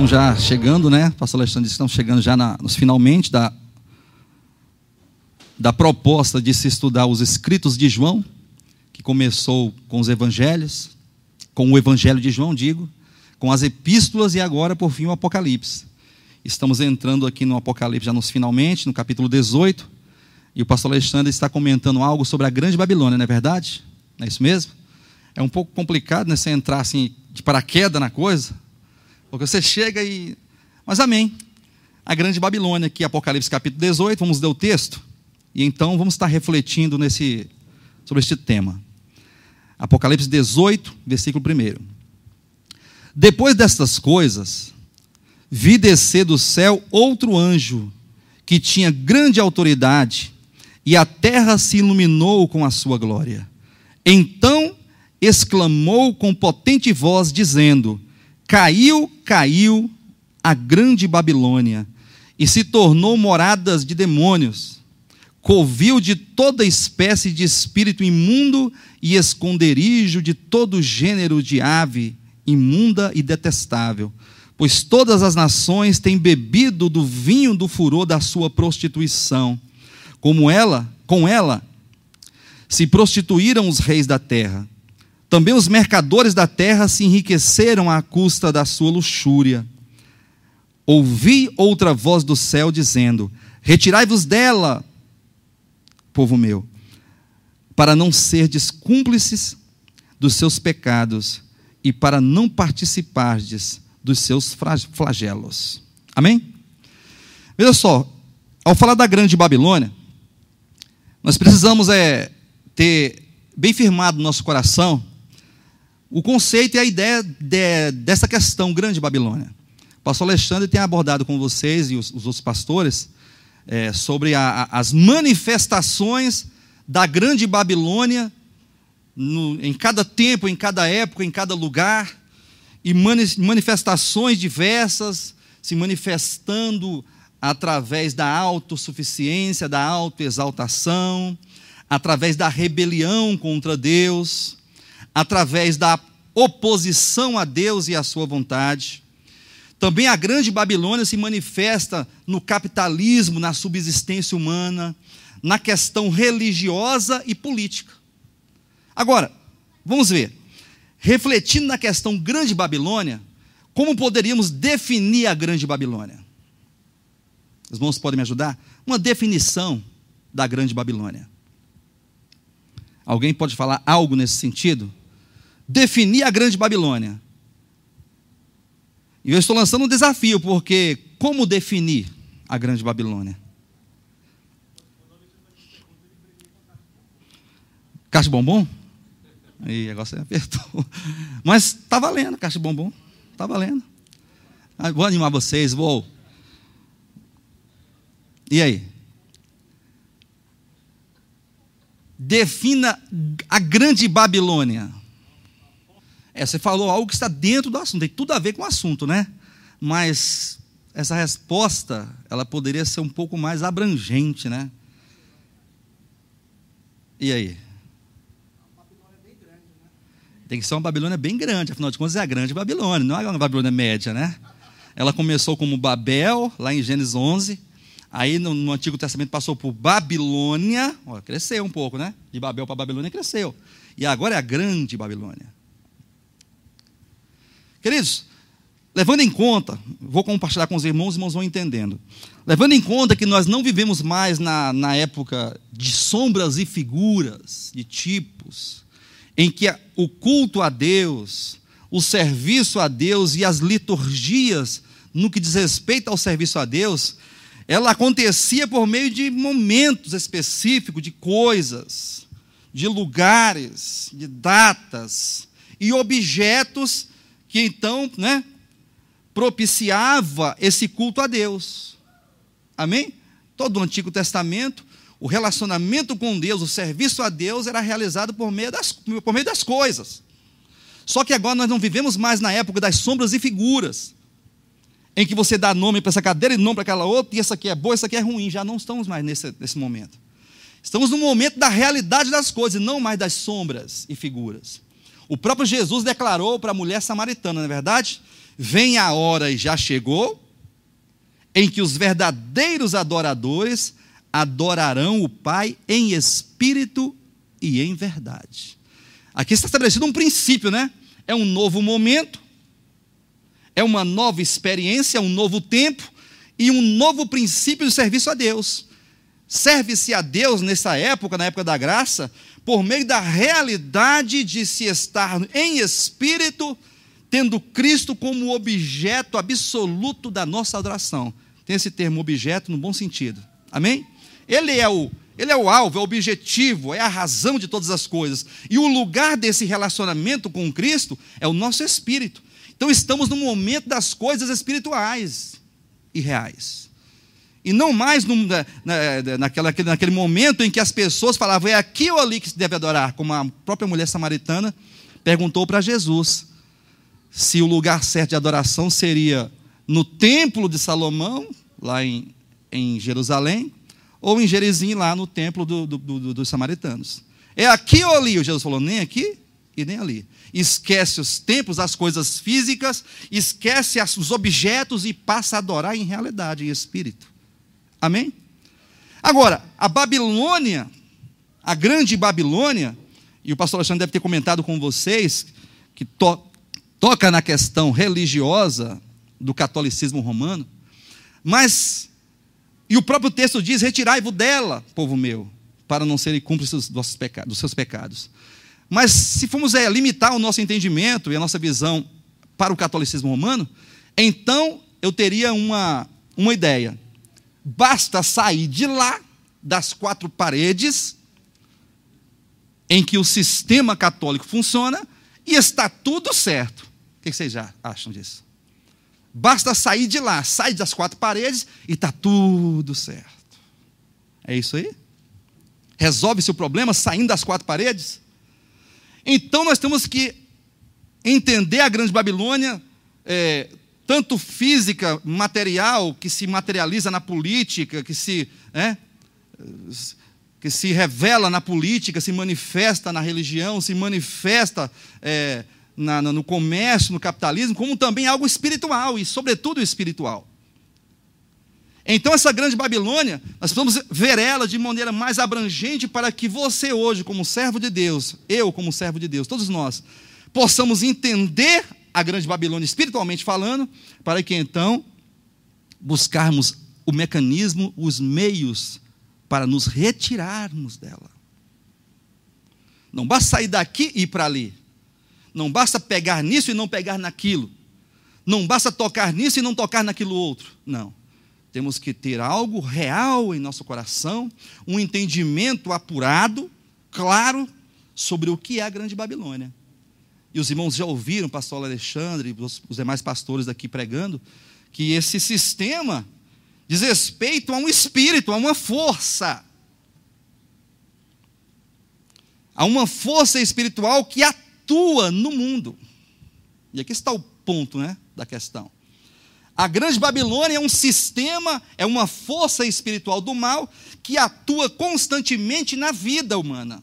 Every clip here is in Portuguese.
estamos já chegando, né? O pastor Alexandre disse que estamos chegando já nos finalmente da proposta de se estudar os escritos de João, que começou com os evangelhos, com o evangelho de João, com as epístolas e agora, por fim, o Apocalipse. Estamos entrando aqui no Apocalipse já nos finalmente, no capítulo 18, e o pastor Alexandre está comentando algo sobre a grande Babilônia, não é verdade? Não é isso mesmo? É um pouco complicado, né, você entrar assim de paraquedas na coisa, porque você chega e... Mas amém. A grande Babilônia, aqui, Apocalipse capítulo 18, vamos ler o texto, e então vamos estar refletindo sobre este tema. Apocalipse 18, versículo 1. Depois destas coisas, vi descer do céu outro anjo, que tinha grande autoridade, e a terra se iluminou com a sua glória. Então exclamou com potente voz, dizendo: Caiu, caiu a grande Babilônia, e se tornou morada de demônios, covil de toda espécie de espírito imundo e esconderijo de todo gênero de ave imunda e detestável, pois todas as nações têm bebido do vinho do furor da sua prostituição. Com ela se prostituíram os reis da terra. Também os mercadores da terra se enriqueceram à custa da sua luxúria. Ouvi outra voz do céu dizendo: Retirai-vos dela, povo meu, para não serdes cúmplices dos seus pecados e para não participardes dos seus flagelos. Amém? Veja só, ao falar da grande Babilônia, nós precisamos ter bem firmado no nosso coração o conceito e a ideia dessa questão, grande Babilônia. O pastor Alexandre tem abordado com vocês e os outros pastores sobre as manifestações da grande Babilônia em cada tempo, em cada época, em cada lugar, e manifestações diversas, se manifestando através da autossuficiência, da autoexaltação, através da rebelião contra Deus, através da oposição a Deus e à sua vontade. Também a grande Babilônia se manifesta no capitalismo, na subsistência humana, na questão religiosa e política. Agora, vamos ver, refletindo na questão grande Babilônia, como poderíamos definir a grande Babilônia? Os irmãos podem me ajudar? Uma definição da grande Babilônia. Alguém pode falar algo nesse sentido? Definir a grande Babilônia. E eu estou lançando um desafio, porque como definir a grande Babilônia? Caixa de bombom? Aí, agora você apertou. Mas está valendo, caixa de bombom. Está valendo. Vou animar vocês, vou. E aí? Defina a grande Babilônia. Você falou algo que está dentro do assunto, tem tudo a ver com o assunto, né? Mas essa resposta, ela poderia ser um pouco mais abrangente, né? E aí? Tem que ser uma Babilônia bem grande, afinal de contas é a grande Babilônia, não é uma Babilônia média, né? Ela começou como Babel, lá em Gênesis 11, aí no Antigo Testamento passou por Babilônia, cresceu um pouco, né? De Babel para Babilônia cresceu, e agora é a grande Babilônia. Queridos, levando em conta, vou compartilhar com os irmãos vão entendendo, levando em conta que nós não vivemos mais na época de sombras e figuras, de tipos, em que o culto a Deus, o serviço a Deus e as liturgias, no que diz respeito ao serviço a Deus, ela acontecia por meio de momentos específicos, de coisas, de lugares, de datas e objetos que então, propiciava esse culto a Deus. Amém? Todo o Antigo Testamento, o relacionamento com Deus, o serviço a Deus era realizado por meio das coisas. Só que agora nós não vivemos mais na época das sombras e figuras, em que você dá nome para essa cadeira e nome para aquela outra, e essa aqui é boa, essa aqui é ruim. Já não estamos mais nesse momento. Estamos no momento da realidade das coisas, e não mais das sombras e figuras. O próprio Jesus declarou para a mulher samaritana, não é verdade? vem a hora e já chegou, em que os verdadeiros adoradores adorarão o Pai em espírito e em verdade. Aqui está estabelecido um princípio, né? É um novo momento, é uma nova experiência, um novo tempo e um novo princípio de serviço a Deus. Serve-se a Deus nessa época, na época da graça, por meio da realidade de se estar em espírito, tendo Cristo como objeto absoluto da nossa adoração. Tem esse termo objeto no bom sentido. Amém? Ele é o alvo, é o objetivo, é a razão de todas as coisas. E o lugar desse relacionamento com Cristo é o nosso espírito. Então estamos no momento das coisas espirituais e reais. E não mais naquele momento em que as pessoas falavam, é aqui ou ali que se deve adorar, como a própria mulher samaritana perguntou para Jesus se o lugar certo de adoração seria no templo de Salomão, lá em Jerusalém, ou em Gerizim, lá no templo dos samaritanos. É aqui ou ali? O Jesus falou, nem aqui e nem ali. Esquece os templos, as coisas físicas, esquece os objetos e passa a adorar em realidade, em espírito. Amém? Agora, a Babilônia, a grande Babilônia, e o pastor Alexandre deve ter comentado com vocês, que toca na questão religiosa do catolicismo romano, mas, e o próprio texto diz, retirai-vos dela, povo meu, para não serem cúmplices dos seus pecados. Mas se formos limitar o nosso entendimento e a nossa visão para o catolicismo romano, então eu teria uma ideia. Basta sair de lá, das quatro paredes, em que o sistema católico funciona, e está tudo certo. O que vocês já acham disso? Basta sair de lá, sai das quatro paredes e está tudo certo. É isso aí? Resolve-se o problema saindo das quatro paredes? Então nós temos que entender a grande Babilônia, tanto física, material, que se materializa na política, que se revela na política, se manifesta na religião, se manifesta no comércio, no capitalismo, como também algo espiritual, e sobretudo espiritual. Então essa grande Babilônia, nós precisamos ver ela de maneira mais abrangente para que você hoje, como servo de Deus, eu como servo de Deus, todos nós, possamos entender a grande Babilônia espiritualmente falando, para que então buscarmos o mecanismo, os meios para nos retirarmos dela. Não basta sair daqui e ir para ali. Não basta pegar nisso e não pegar naquilo. Não basta tocar nisso e não tocar naquilo outro. Não. Temos que ter algo real em nosso coração, um entendimento apurado, claro, sobre o que é a grande Babilônia. E os irmãos já ouviram, o pastor Alexandre e os demais pastores daqui pregando, que esse sistema diz respeito a um espírito, a uma força. A uma força espiritual que atua no mundo. E aqui está o ponto, da questão. A grande Babilônia é um sistema, é uma força espiritual do mal que atua constantemente na vida humana.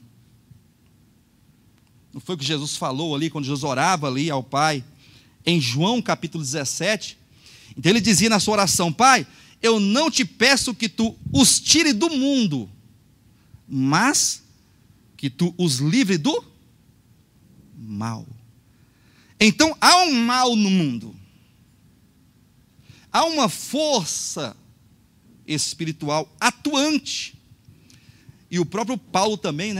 Não foi o que Jesus falou ali, quando Jesus orava ali ao Pai, em João capítulo 17? Então ele dizia na sua oração, Pai, eu não te peço que tu os tire do mundo, mas que tu os livre do mal. Então há um mal no mundo. Há uma força espiritual atuante. E o próprio Paulo também,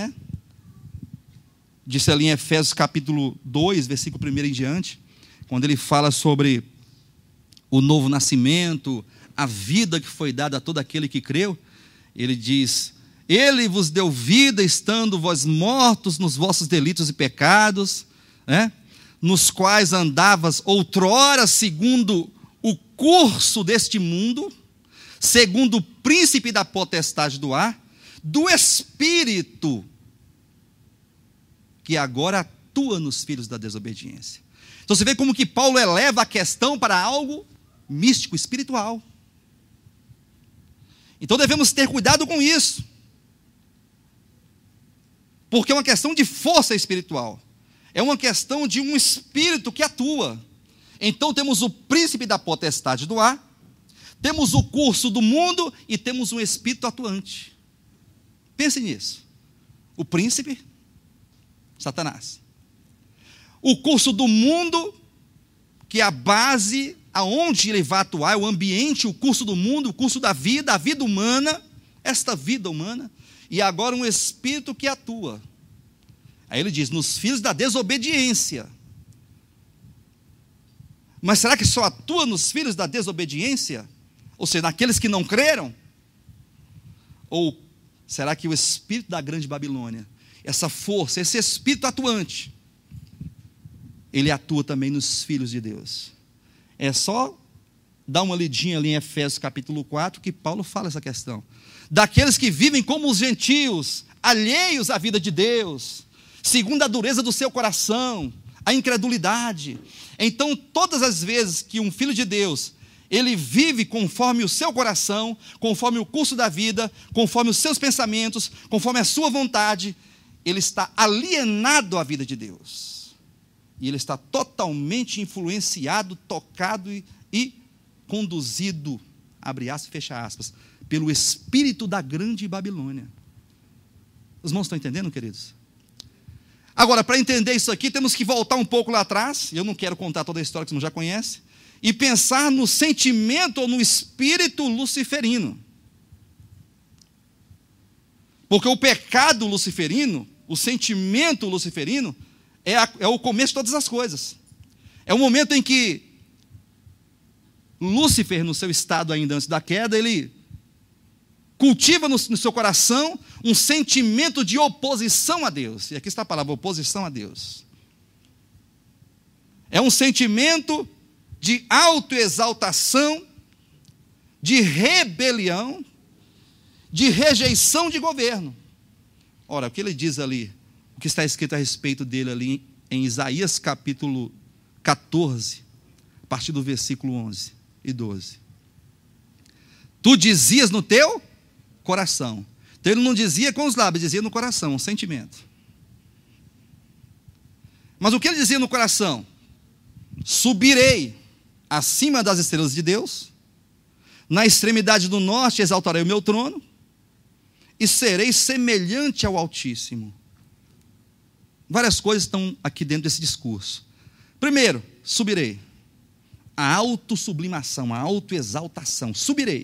disse ali em Efésios capítulo 2, versículo 1 em diante, quando ele fala sobre o novo nascimento, a vida que foi dada a todo aquele que creu, ele diz, ele vos deu vida estando vós mortos nos vossos delitos e pecados, nos quais andavas outrora segundo o curso deste mundo, segundo o príncipe da potestade do ar, do espírito que agora atua nos filhos da desobediência. Então você vê como que Paulo eleva a questão para algo místico, espiritual. Então devemos ter cuidado com isso, porque é uma questão de força espiritual, é uma questão de um espírito que atua. Então temos o príncipe da potestade do ar, temos o curso do mundo e temos um espírito atuante. Pense nisso. O príncipe, Satanás. O curso do mundo, que é a base aonde ele vai atuar, o ambiente, o curso do mundo, o curso da vida, a vida humana, esta vida humana, e agora um espírito que atua. Aí ele diz, nos filhos da desobediência. Mas será que só atua nos filhos da desobediência? Ou seja, naqueles que não creram? Ou será que o espírito da grande Babilônia, essa força, esse espírito atuante, ele atua também nos filhos de Deus? É só dar uma lidinha ali em Efésios capítulo 4, que Paulo fala essa questão. Daqueles que vivem como os gentios, alheios à vida de Deus, segundo a dureza do seu coração, a incredulidade. Então, todas as vezes que um filho de Deus, ele vive conforme o seu coração, conforme o curso da vida, conforme os seus pensamentos, conforme a sua vontade, ele está alienado à vida de Deus. E ele está totalmente influenciado, tocado e conduzido, abre aspas e fecha aspas, pelo espírito da grande Babilônia. Os irmãos estão entendendo, queridos? Agora, para entender isso aqui, temos que voltar um pouco lá atrás, eu não quero contar toda a história que você não já conhece, e pensar no sentimento ou no espírito luciferino. Porque o pecado luciferino, o sentimento luciferino, é o começo de todas as coisas. É o momento em que Lúcifer, no seu estado ainda antes da queda, ele cultiva no seu coração um sentimento de oposição a Deus. E aqui está a palavra, oposição a Deus. É um sentimento de autoexaltação, de rebelião, de rejeição de governo. Ora, o que ele diz ali, o que está escrito a respeito dele ali em Isaías capítulo 14, a partir do versículo 11 e 12. Tu dizias no teu coração. Então ele não dizia com os lábios, dizia no coração, um sentimento. Mas o que ele dizia no coração? Subirei acima das estrelas de Deus, na extremidade do norte exaltarei o meu trono, e serei semelhante ao Altíssimo. Várias coisas estão aqui dentro desse discurso. Primeiro, subirei. A autossublimação, a autoexaltação. Subirei.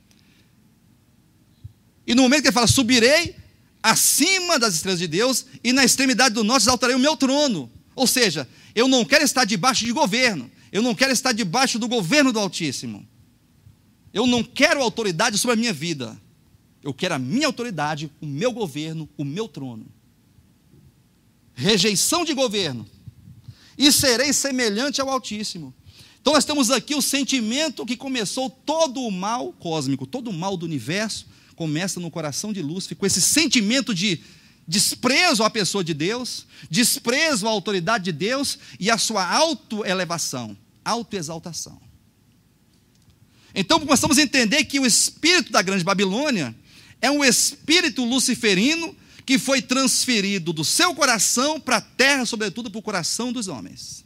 E no momento que ele fala, subirei acima das estrelas de Deus, e na extremidade do norte exaltarei o meu trono. Ou seja, eu não quero estar debaixo de governo. Eu não quero estar debaixo do governo do Altíssimo. Eu não quero autoridade sobre a minha vida. Eu quero a minha autoridade, o meu governo, o meu trono. Rejeição de governo. E serei semelhante ao Altíssimo. Então nós temos aqui o sentimento que começou todo o mal cósmico, todo o mal do universo, começa no coração de Lúcifer, com esse sentimento de desprezo à pessoa de Deus, desprezo à autoridade de Deus e a sua autoelevação, autoexaltação. Então começamos a entender que o espírito da grande Babilônia é um espírito luciferino que foi transferido do seu coração para a terra, sobretudo para o coração dos homens.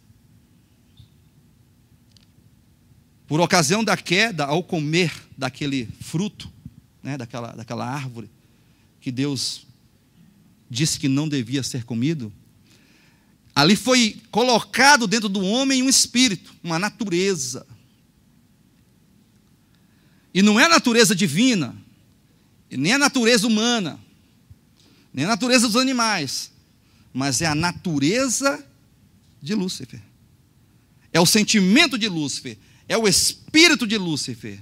Por ocasião da queda, ao comer daquele fruto, né, daquela árvore, que Deus disse que não devia ser comido, ali foi colocado dentro do homem um espírito, uma natureza. E não é a natureza divina, nem a natureza humana, nem a natureza dos animais, mas é a natureza de Lúcifer. É o sentimento de Lúcifer, é o espírito de Lúcifer,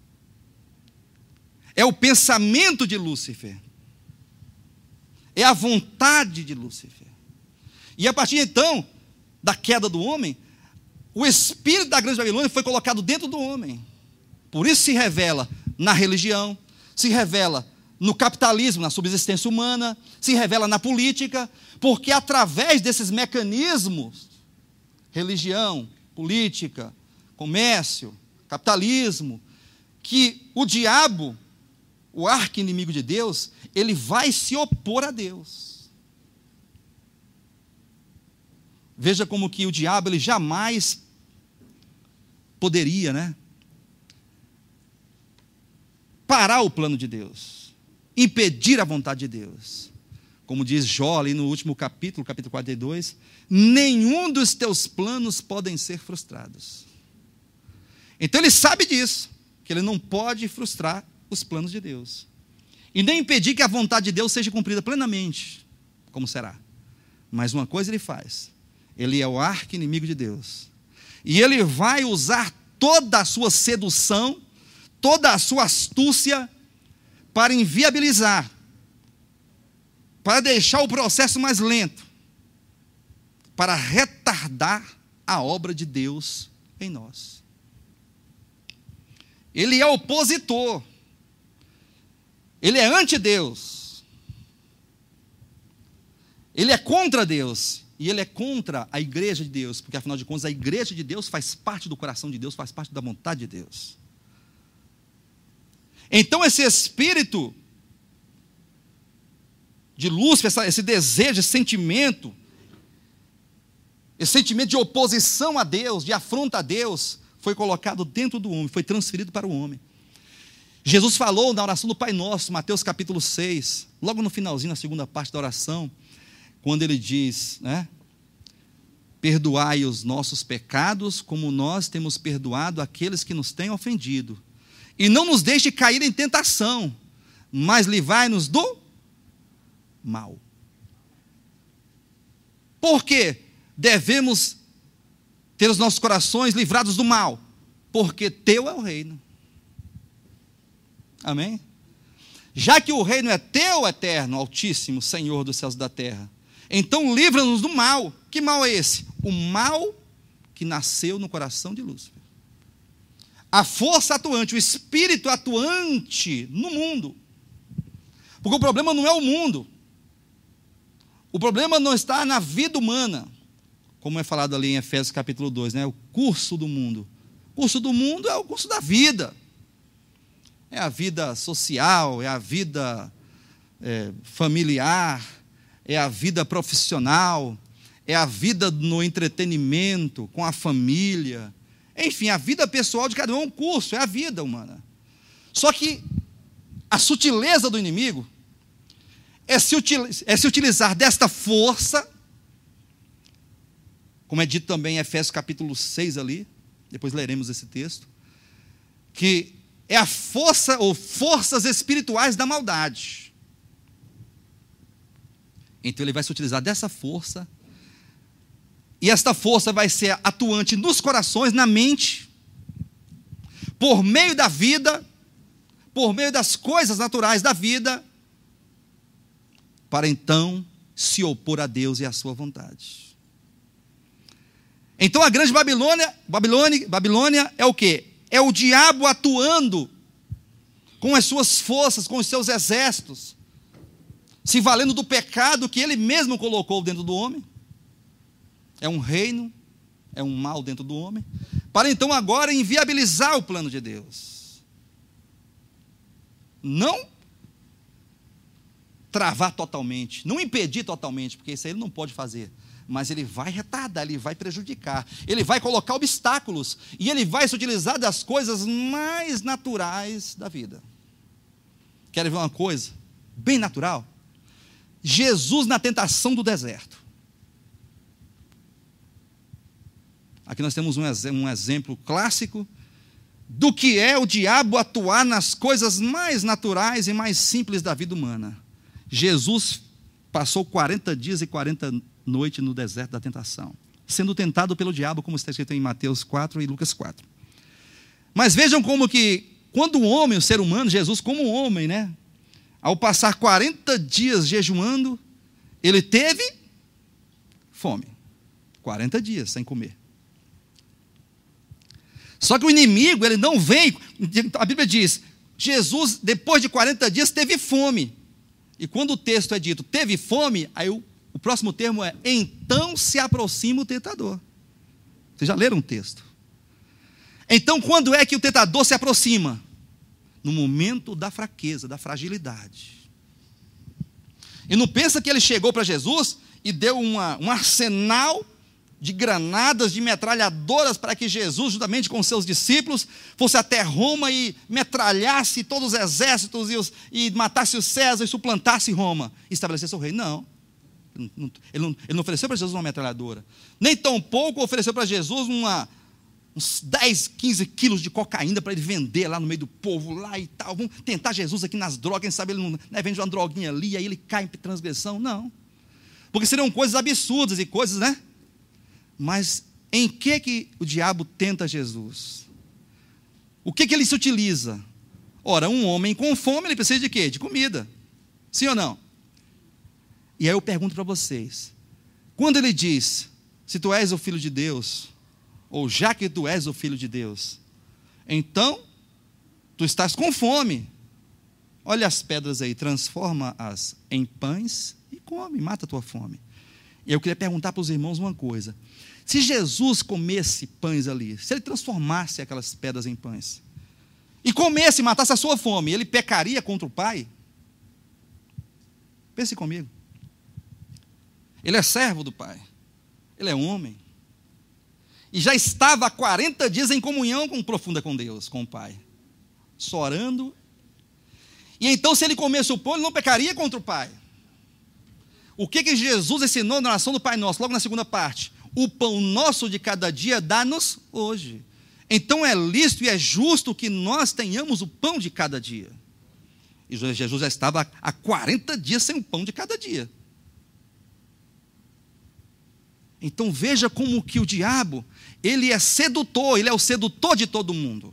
é o pensamento de Lúcifer, é a vontade de Lúcifer. E a partir então da queda do homem, o espírito da grande Babilônia foi colocado dentro do homem. Por isso se revela na religião, se revela no capitalismo, na subsistência humana, se revela na política, porque através desses mecanismos, religião, política, comércio, capitalismo, que o diabo, o arqui-inimigo de Deus, ele vai se opor a Deus. Veja como que o diabo, ele jamais poderia, né, parar o plano de Deus, impedir a vontade de Deus. Como diz Jó ali no último capítulo 42, nenhum dos teus planos podem ser frustrados. Então ele sabe disso, que ele não pode frustrar os planos de Deus, e nem impedir que a vontade de Deus seja cumprida plenamente, como será. Mas uma coisa ele faz: ele é o arqui-inimigo de Deus, e ele vai usar toda a sua sedução, toda a sua astúcia, para inviabilizar, para deixar o processo mais lento, para retardar a obra de Deus em nós. Ele é opositor, ele é anti-Deus, ele é contra Deus, e ele é contra a igreja de Deus, porque afinal de contas a igreja de Deus faz parte do coração de Deus, faz parte da vontade de Deus. Então esse espírito de Lúcifer, esse desejo, esse sentimento de oposição a Deus, de afronta a Deus, foi colocado dentro do homem, foi transferido para o homem. Jesus falou na oração do Pai Nosso, Mateus capítulo 6, logo no finalzinho, na segunda parte da oração, quando ele diz, né, perdoai os nossos pecados, como nós temos perdoado aqueles que nos têm ofendido. E não nos deixe cair em tentação, mas livrai-nos do mal. Por quê? Devemos ter os nossos corações livrados do mal, porque teu é o reino. Amém? Já que o reino é teu, eterno, altíssimo, Senhor dos céus e da terra, então livra-nos do mal. Que mal é esse? O mal que nasceu no coração de Lúcifer. A força atuante, o espírito atuante no mundo. Porque o problema não é o mundo. O problema não está na vida humana, como é falado ali em Efésios capítulo 2, né? O curso do mundo. O curso do mundo é o curso da vida. É a vida social, é a vida familiar, é a vida profissional, é a vida no entretenimento, com a família. Enfim, a vida pessoal de cada um é um curso, é a vida humana. Só que a sutileza do inimigo é se utilizar desta força, como é dito também em Efésios capítulo 6 ali, depois leremos esse texto, que é a força ou forças espirituais da maldade. Então ele vai se utilizar dessa força, e esta força vai ser atuante nos corações, na mente, por meio da vida, por meio das coisas naturais da vida, para então se opor a Deus e à sua vontade. Então a grande Babilônia é o quê? É o diabo atuando com as suas forças, com os seus exércitos, se valendo do pecado que ele mesmo colocou dentro do homem. É um reino, é um mal dentro do homem, para então agora inviabilizar o plano de Deus. Não travar totalmente, não impedir totalmente, porque isso aí ele não pode fazer, mas ele vai retardar, ele vai prejudicar, ele vai colocar obstáculos, e ele vai se utilizar das coisas mais naturais da vida. Querem ver uma coisa bem natural? Jesus na tentação do deserto. Aqui nós temos um exemplo clássico do que é o diabo atuar nas coisas mais naturais e mais simples da vida humana. Jesus passou 40 dias e 40 noites no deserto da tentação, sendo tentado pelo diabo, como está escrito em Mateus 4 e Lucas 4. Mas vejam como que, quando o homem, o ser humano, Jesus como homem, né, ao passar 40 dias jejuando, ele teve fome. 40 dias sem comer. Só que o inimigo, ele não vem, a Bíblia diz, Jesus, depois de 40 dias, teve fome. E quando o texto é dito, teve fome, aí o próximo termo é, então se aproxima o tentador. Vocês já leram o texto? Então, quando é que o tentador se aproxima? No momento da fraqueza, da fragilidade. E não pensa que ele chegou para Jesus e deu um arsenal de granadas, de metralhadoras, para que Jesus, juntamente com seus discípulos, fosse até Roma e metralhasse todos os exércitos e matasse o César e suplantasse Roma e estabelecesse o rei. Não. Ele não ofereceu para Jesus uma metralhadora. Nem tão pouco ofereceu para Jesus uns 10, 15 quilos de cocaína para ele vender lá no meio do povo lá e tal. Vamos tentar Jesus aqui nas drogas, quem sabe ele não vende uma droguinha ali, aí ele cai em transgressão. Não. Porque seriam coisas absurdas e coisas, né? Mas em que o diabo tenta Jesus? O que ele se utiliza? Ora, um homem com fome, ele precisa de quê? De comida. Sim ou não? E aí eu pergunto para vocês, quando ele diz, se tu és o Filho de Deus, ou já que tu és o Filho de Deus, então tu estás com fome. Olha as pedras aí, transforma-as em pães e come, mata a tua fome. E eu queria perguntar para os irmãos uma coisa. Se Jesus comesse pães ali, se ele transformasse aquelas pedras em pães, e comesse e matasse a sua fome, ele pecaria contra o Pai? Pense comigo. Ele é servo do Pai. Ele é homem. E já estava há 40 dias em comunhão profunda com Deus, com o Pai. Só orando. E então, se ele comesse o pão, ele não pecaria contra o Pai. O que Jesus ensinou na oração do Pai Nosso, logo na segunda parte? O pão nosso de cada dia dá-nos hoje. Então é lícito e é justo que nós tenhamos o pão de cada dia. E Jesus já estava há 40 dias sem o pão de cada dia. Então veja como que o diabo, ele é sedutor, ele é o sedutor de todo mundo.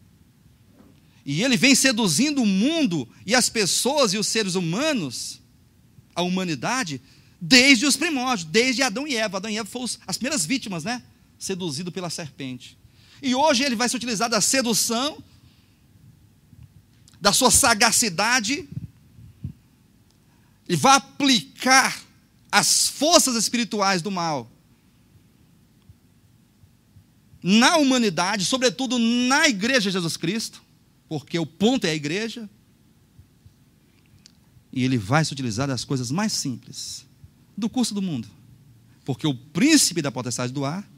E ele vem seduzindo o mundo e as pessoas e os seres humanos, a humanidade, desde os primórdios, desde Adão e Eva. Adão e Eva foram as primeiras vítimas, né? Seduzido pela serpente. E hoje ele vai se utilizar da sedução, da sua sagacidade, e vai aplicar as forças espirituais do mal na humanidade, sobretudo na igreja de Jesus Cristo, porque o ponto é a igreja, e ele vai se utilizar das coisas mais simples do curso do mundo, porque o príncipe da potestade do ar,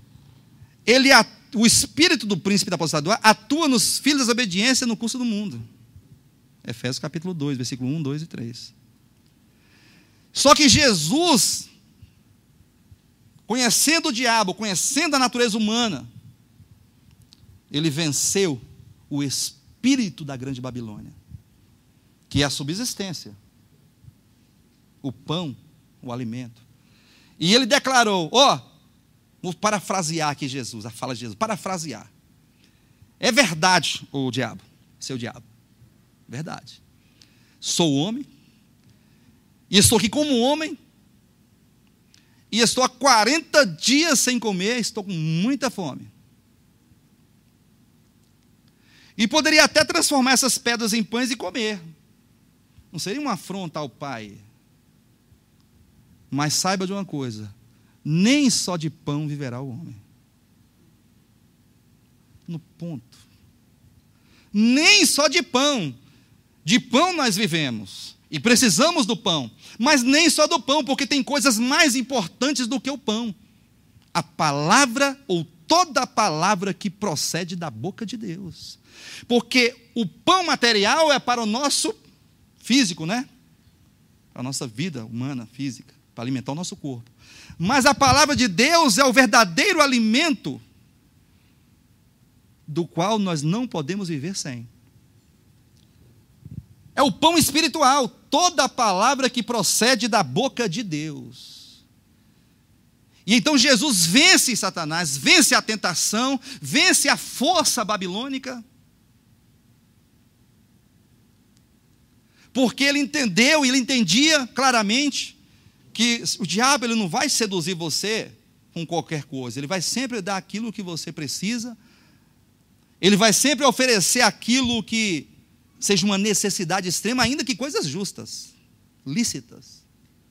o espírito do príncipe da potestade do ar atua nos filhos da desobediência no curso do mundo. Efésios capítulo 2, versículo 1, 2 e 3. Só que Jesus, conhecendo o diabo, conhecendo a natureza humana, ele venceu o espírito da grande Babilônia, que é a subsistência, o pão, o alimento. E ele declarou, vou parafrasear aqui Jesus, a fala de Jesus, parafrasear. É verdade, o diabo, seu diabo, verdade. Sou homem, e estou aqui como homem, e estou há 40 dias sem comer, estou com muita fome. E poderia até transformar essas pedras em pães e comer. Não seria uma afronta ao Pai. Mas saiba de uma coisa, nem só de pão viverá o homem. No ponto. Nem só de pão nós vivemos. E precisamos do pão. Mas nem só do pão, porque tem coisas mais importantes do que o pão. A palavra, ou toda a palavra que procede da boca de Deus. Porque o pão material é para o nosso físico, né? Para a nossa vida humana, física, para alimentar o nosso corpo. Mas a palavra de Deus é o verdadeiro alimento do qual nós não podemos viver sem. É o pão espiritual, toda a palavra que procede da boca de Deus. E então Jesus vence Satanás, vence a tentação, vence a força babilônica, porque ele entendeu, ele entendia claramente que o diabo ele não vai seduzir você com qualquer coisa, ele vai sempre dar aquilo que você precisa, ele vai sempre oferecer aquilo que seja uma necessidade extrema, ainda que coisas justas, lícitas.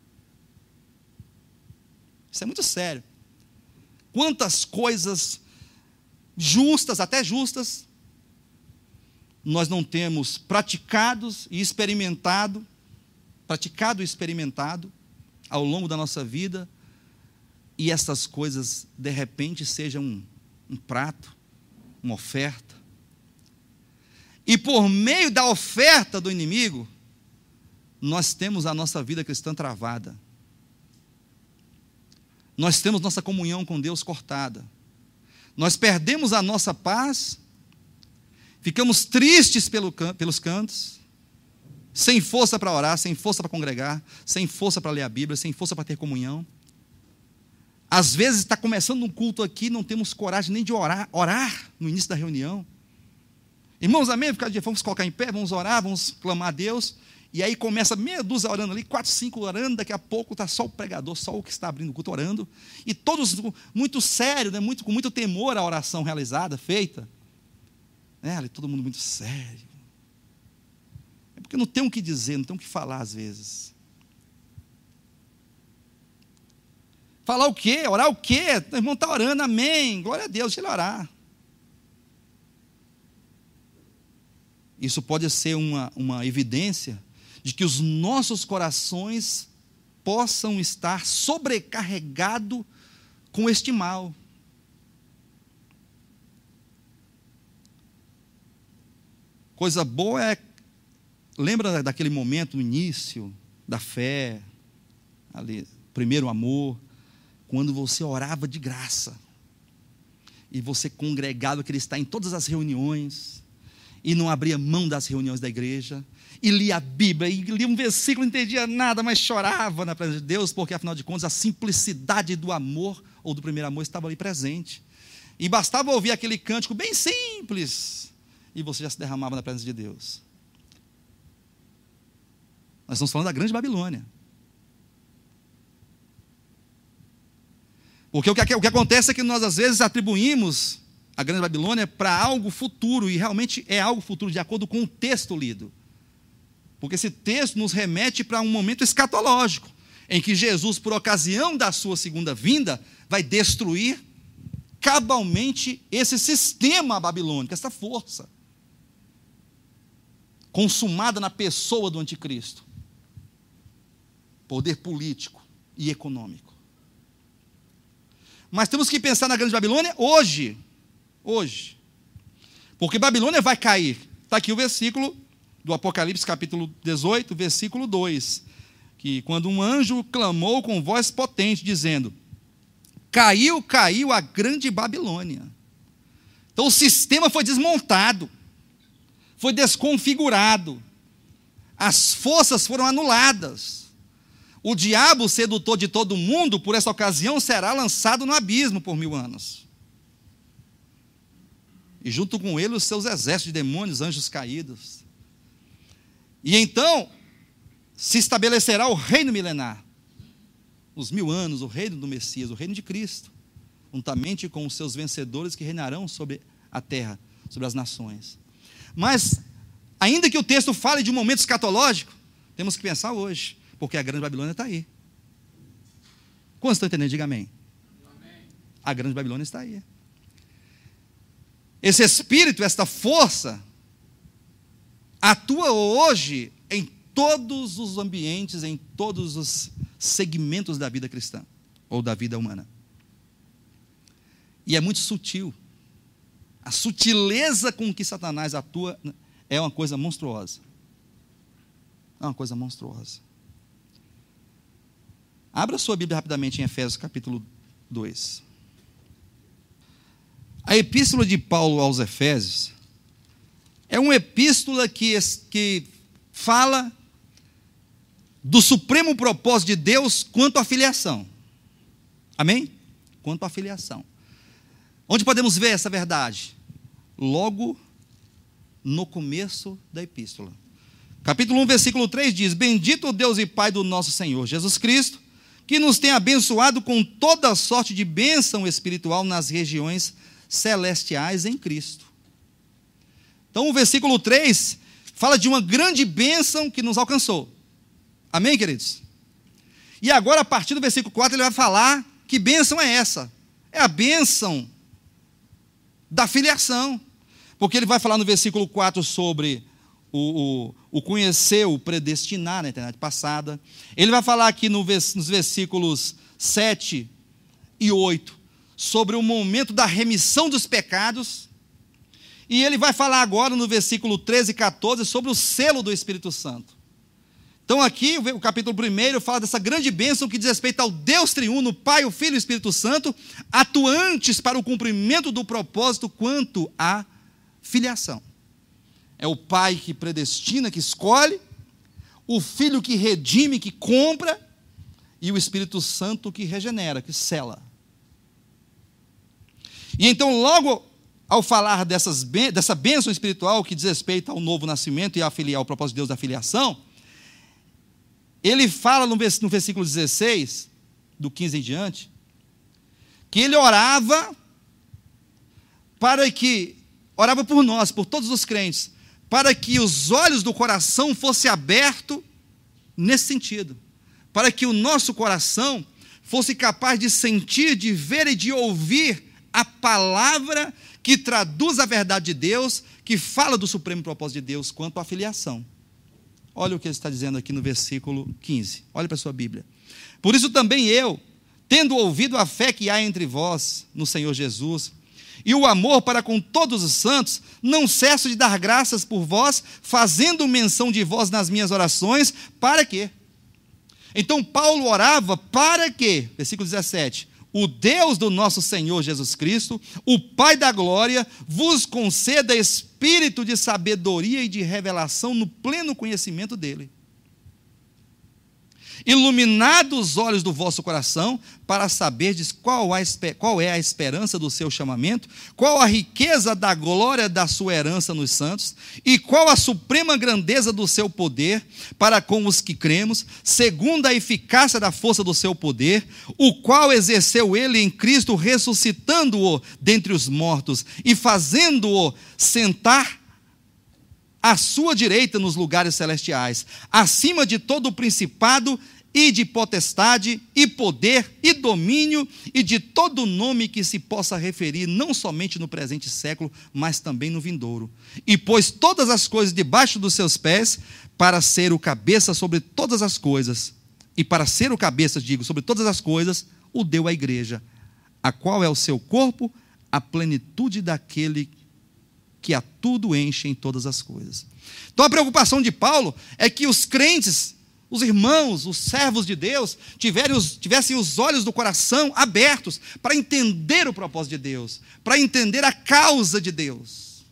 Isso é muito sério. Quantas coisas justas, até justas, nós não temos praticado e experimentado ao longo da nossa vida, e essas coisas de repente sejam um prato, uma oferta. E por meio da oferta do inimigo, nós temos a nossa vida cristã travada. Nós temos nossa comunhão com Deus cortada. Nós perdemos a nossa paz, ficamos tristes pelos cantos, sem força para orar, sem força para congregar, sem força para ler a Bíblia, sem força para ter comunhão. Às vezes está começando um culto aqui, não temos coragem nem de orar no início da reunião. Irmãos, amém? Vamos colocar em pé, vamos orar, vamos clamar a Deus. E aí começa meia dúzia orando ali, 4, 5 orando, daqui a pouco está só o pregador, só o que está abrindo o culto orando. E todos muito sérios, né? Com muito temor à oração realizada, feita. Ali, todo mundo muito sério. É porque não tem o que dizer, não tem o que falar às vezes. Falar o quê? Orar o quê? O irmão está orando, amém, glória a Deus, deixa ele orar. Isso pode ser uma evidência de que os nossos corações possam estar sobrecarregados com este mal. Coisa boa é, lembra daquele momento, no início da fé, ali, primeiro amor, quando você orava de graça, e você congregava, queria estar em todas as reuniões, e não abria mão das reuniões da igreja, e lia a Bíblia, e lia um versículo, não entendia nada, mas chorava na presença de Deus, porque afinal de contas a simplicidade do amor, ou do primeiro amor, estava ali presente, e bastava ouvir aquele cântico bem simples, e você já se derramava na presença de Deus. Nós estamos falando da grande Babilônia. Porque o que acontece é que nós às vezes atribuímos a grande Babilônia para algo futuro, e realmente é algo futuro, de acordo com o texto lido. Porque esse texto nos remete para um momento escatológico, em que Jesus, por ocasião da sua segunda vinda, vai destruir cabalmente esse sistema babilônico, essa força, consumada na pessoa do anticristo. Poder político e econômico. Mas temos que pensar na grande Babilônia hoje. Porque Babilônia vai cair. Está aqui o versículo do Apocalipse, capítulo 18, versículo 2. Que quando um anjo clamou com voz potente, dizendo: caiu a grande Babilônia. Então o sistema foi desmontado, foi desconfigurado, as forças foram anuladas. O diabo, sedutor de todo mundo, por essa ocasião será lançado no abismo por 1000 anos. E junto com ele os seus exércitos de demônios, anjos caídos. E então se estabelecerá o reino milenar. Os 1000 anos, o reino do Messias, o reino de Cristo, juntamente com os seus vencedores que reinarão sobre a terra, sobre as nações. Mas, ainda que o texto fale de um momento escatológico, temos que pensar hoje, porque a grande Babilônia está aí. Quantos estão entendendo? Diga amém. Amém. A grande Babilônia está aí. Esse espírito, esta força, atua hoje em todos os ambientes, em todos os segmentos da vida cristã, ou da vida humana. E é muito sutil. A sutileza com que Satanás atua é uma coisa monstruosa. É uma coisa monstruosa. Abra sua Bíblia rapidamente em Efésios capítulo 2. A epístola de Paulo aos Efésios é uma epístola que fala do supremo propósito de Deus quanto à filiação. Amém? Quanto à filiação. Onde podemos ver essa verdade? Logo no começo da epístola. Capítulo 1, versículo 3 diz: bendito o Deus e Pai do nosso Senhor Jesus Cristo, que nos tem abençoado com toda sorte de bênção espiritual nas regiões celestiais em Cristo. Então o versículo 3 fala de uma grande bênção que nos alcançou. Amém, queridos? E agora, a partir do versículo 4, ele vai falar que bênção é essa. É a bênção da filiação. Porque ele vai falar no versículo 4 sobre o conhecer, o predestinar na eternidade passada. Ele vai falar aqui nos versículos 7 e 8, sobre o momento da remissão dos pecados. E ele vai falar agora no versículo 13 e 14 sobre o selo do Espírito Santo. Então aqui o capítulo 1 fala dessa grande bênção que diz respeito ao Deus triuno, Pai, o Filho e o Espírito Santo, atuantes para o cumprimento do propósito quanto à filiação. É o Pai que predestina, que escolhe, o Filho que redime, que compra, e o Espírito Santo que regenera, que sela. E então logo ao falar dessa bênção espiritual que diz respeito ao novo nascimento e ao propósito de Deus da filiação, ele fala no versículo 16, do 15 em diante, que ele orava por nós, por todos os crentes, para que os olhos do coração fossem abertos nesse sentido, para que o nosso coração fosse capaz de sentir, de ver e de ouvir a palavra que traduz a verdade de Deus, que fala do supremo propósito de Deus quanto à filiação. Olha o que ele está dizendo aqui no versículo 15. Olha para a sua Bíblia. Por isso também eu, tendo ouvido a fé que há entre vós no Senhor Jesus, e o amor para com todos os santos, não cesso de dar graças por vós, fazendo menção de vós nas minhas orações, para quê? Então Paulo orava para quê? Versículo 17. O Deus do nosso Senhor Jesus Cristo, o Pai da glória, vos conceda espírito de sabedoria e de revelação no pleno conhecimento dele. Iluminados os olhos do vosso coração, para saberdes qual é a esperança do seu chamamento, qual a riqueza da glória da sua herança nos santos, e qual a suprema grandeza do seu poder para com os que cremos, segundo a eficácia da força do seu poder, o qual exerceu ele em Cristo, ressuscitando-o dentre os mortos e fazendo-o sentar à sua direita nos lugares celestiais, acima de todo o principado e de potestade, e poder, e domínio, e de todo nome que se possa referir, não somente no presente século, mas também no vindouro. E pôs todas as coisas debaixo dos seus pés, para ser o cabeça sobre todas as coisas. E para ser o cabeça, sobre todas as coisas, o deu à igreja, a qual é o seu corpo, a plenitude daquele que a tudo enche em todas as coisas. Então a preocupação de Paulo é que os crentes, os irmãos, os servos de Deus, tivessem os olhos do coração abertos para entender o propósito de Deus, para entender a causa de Deus,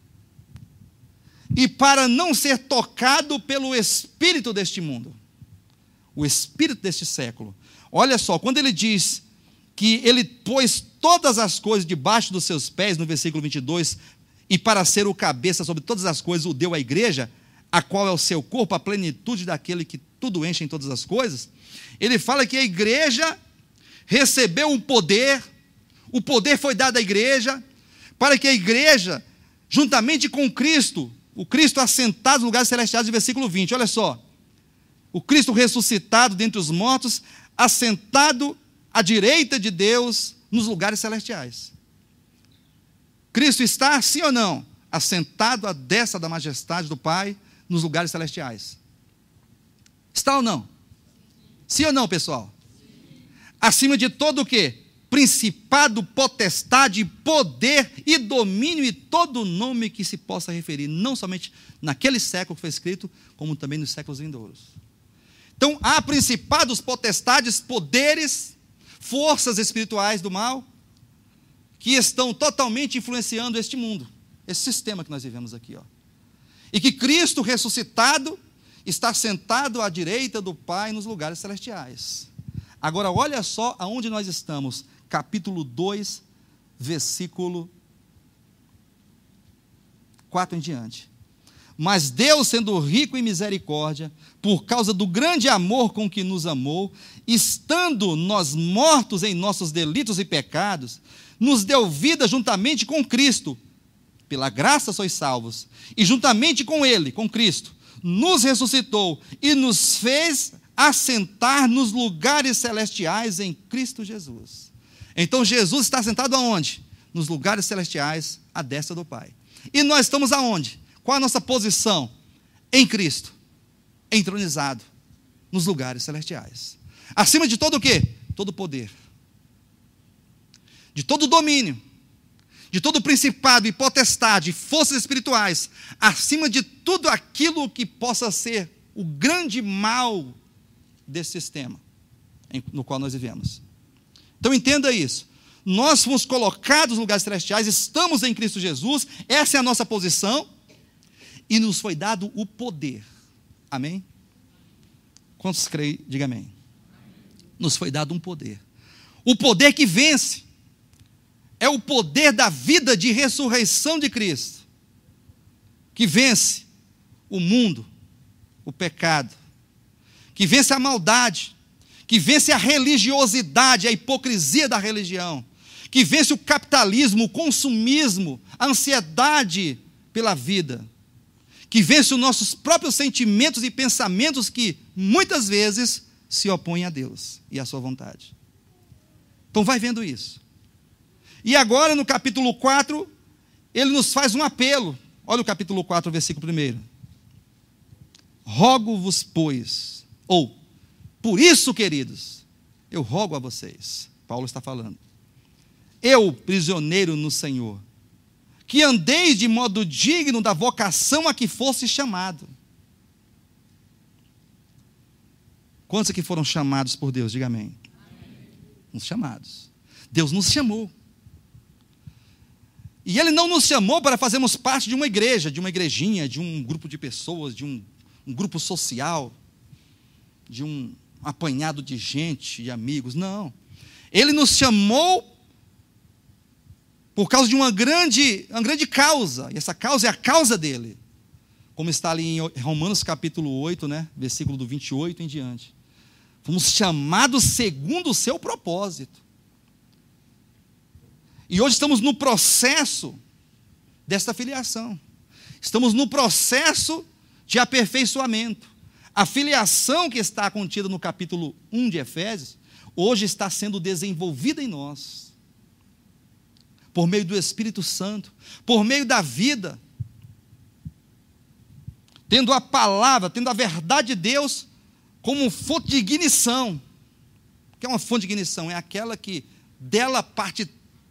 e para não ser tocado pelo espírito deste mundo, o espírito deste século. Olha só, quando ele diz que ele pôs todas as coisas debaixo dos seus pés, no versículo 22, e para ser o cabeça sobre todas as coisas, o deu à igreja, a qual é o seu corpo, a plenitude daquele que tudo enche em todas as coisas. Ele fala que a igreja recebeu o poder foi dado à igreja, para que a igreja, juntamente com Cristo, o Cristo assentado nos lugares celestiais, no versículo 20, olha só, o Cristo ressuscitado dentre os mortos, assentado à direita de Deus nos lugares celestiais. Cristo está, sim ou não, assentado à destra da majestade do Pai nos lugares celestiais? Está ou não? Sim ou não, pessoal? Sim. Acima de todo o quê? Principado, potestade, poder e domínio e todo nome que se possa referir, não somente naquele século que foi escrito, como também nos séculos vindouros. Então, há principados, potestades, poderes, forças espirituais do mal, que estão totalmente influenciando este mundo, esse sistema que nós vivemos aqui, ó. E que Cristo ressuscitado está sentado à direita do Pai nos lugares celestiais. Agora, olha só aonde nós estamos, capítulo 2, versículo 4 em diante. Mas Deus, sendo rico em misericórdia, por causa do grande amor com que nos amou, estando nós mortos em nossos delitos e pecados, nos deu vida juntamente com Cristo. Pela graça sois salvos. E juntamente com Ele, com Cristo, nos ressuscitou e nos fez assentar nos lugares celestiais em Cristo Jesus. Então Jesus está sentado aonde? Nos lugares celestiais, à destra do Pai. E nós estamos aonde? Qual a nossa posição? Em Cristo, entronizado nos lugares celestiais. Acima de todo o quê? Todo poder, de todo domínio, de todo principado e potestade, forças espirituais, acima de tudo aquilo que possa ser o grande mal desse sistema no qual nós vivemos. Então entenda isso. Nós fomos colocados nos lugares celestiais, estamos em Cristo Jesus, essa é a nossa posição, e nos foi dado o poder. Amém? Quantos creem, diga amém. Nos foi dado um poder. O poder que vence é o poder da vida de ressurreição de Cristo, que vence o mundo, o pecado, que vence a maldade, que vence a religiosidade, a hipocrisia da religião, que vence o capitalismo, o consumismo, a ansiedade pela vida, que vence os nossos próprios sentimentos e pensamentos que muitas vezes se opõem a Deus e à sua vontade. Então vai vendo isso. E agora no capítulo 4, ele nos faz um apelo. Olha o capítulo 4, versículo 1. Rogo-vos, pois, ou, por isso, queridos, eu rogo a vocês, Paulo está falando, eu, prisioneiro no Senhor, que andeis de modo digno da vocação a que fosse chamado. Quantos aqui foram chamados por Deus? Diga amém. Uns chamados. Deus nos chamou. E Ele não nos chamou para fazermos parte de uma igreja, de uma igrejinha, de um grupo de pessoas, de um grupo social, de um apanhado de gente, de amigos. Não. Ele nos chamou por causa de uma grande causa, e essa causa é a causa dele, como está ali em Romanos capítulo 8, né, versículo do 28 em diante. Fomos chamados segundo o seu propósito. E hoje estamos no processo desta filiação. Estamos no processo de aperfeiçoamento. A filiação que está contida no capítulo 1 de Efésios, hoje está sendo desenvolvida em nós. Por meio do Espírito Santo, por meio da vida, tendo a palavra, tendo a verdade de Deus como fonte de ignição. O que é uma fonte de ignição? É aquela que dela parte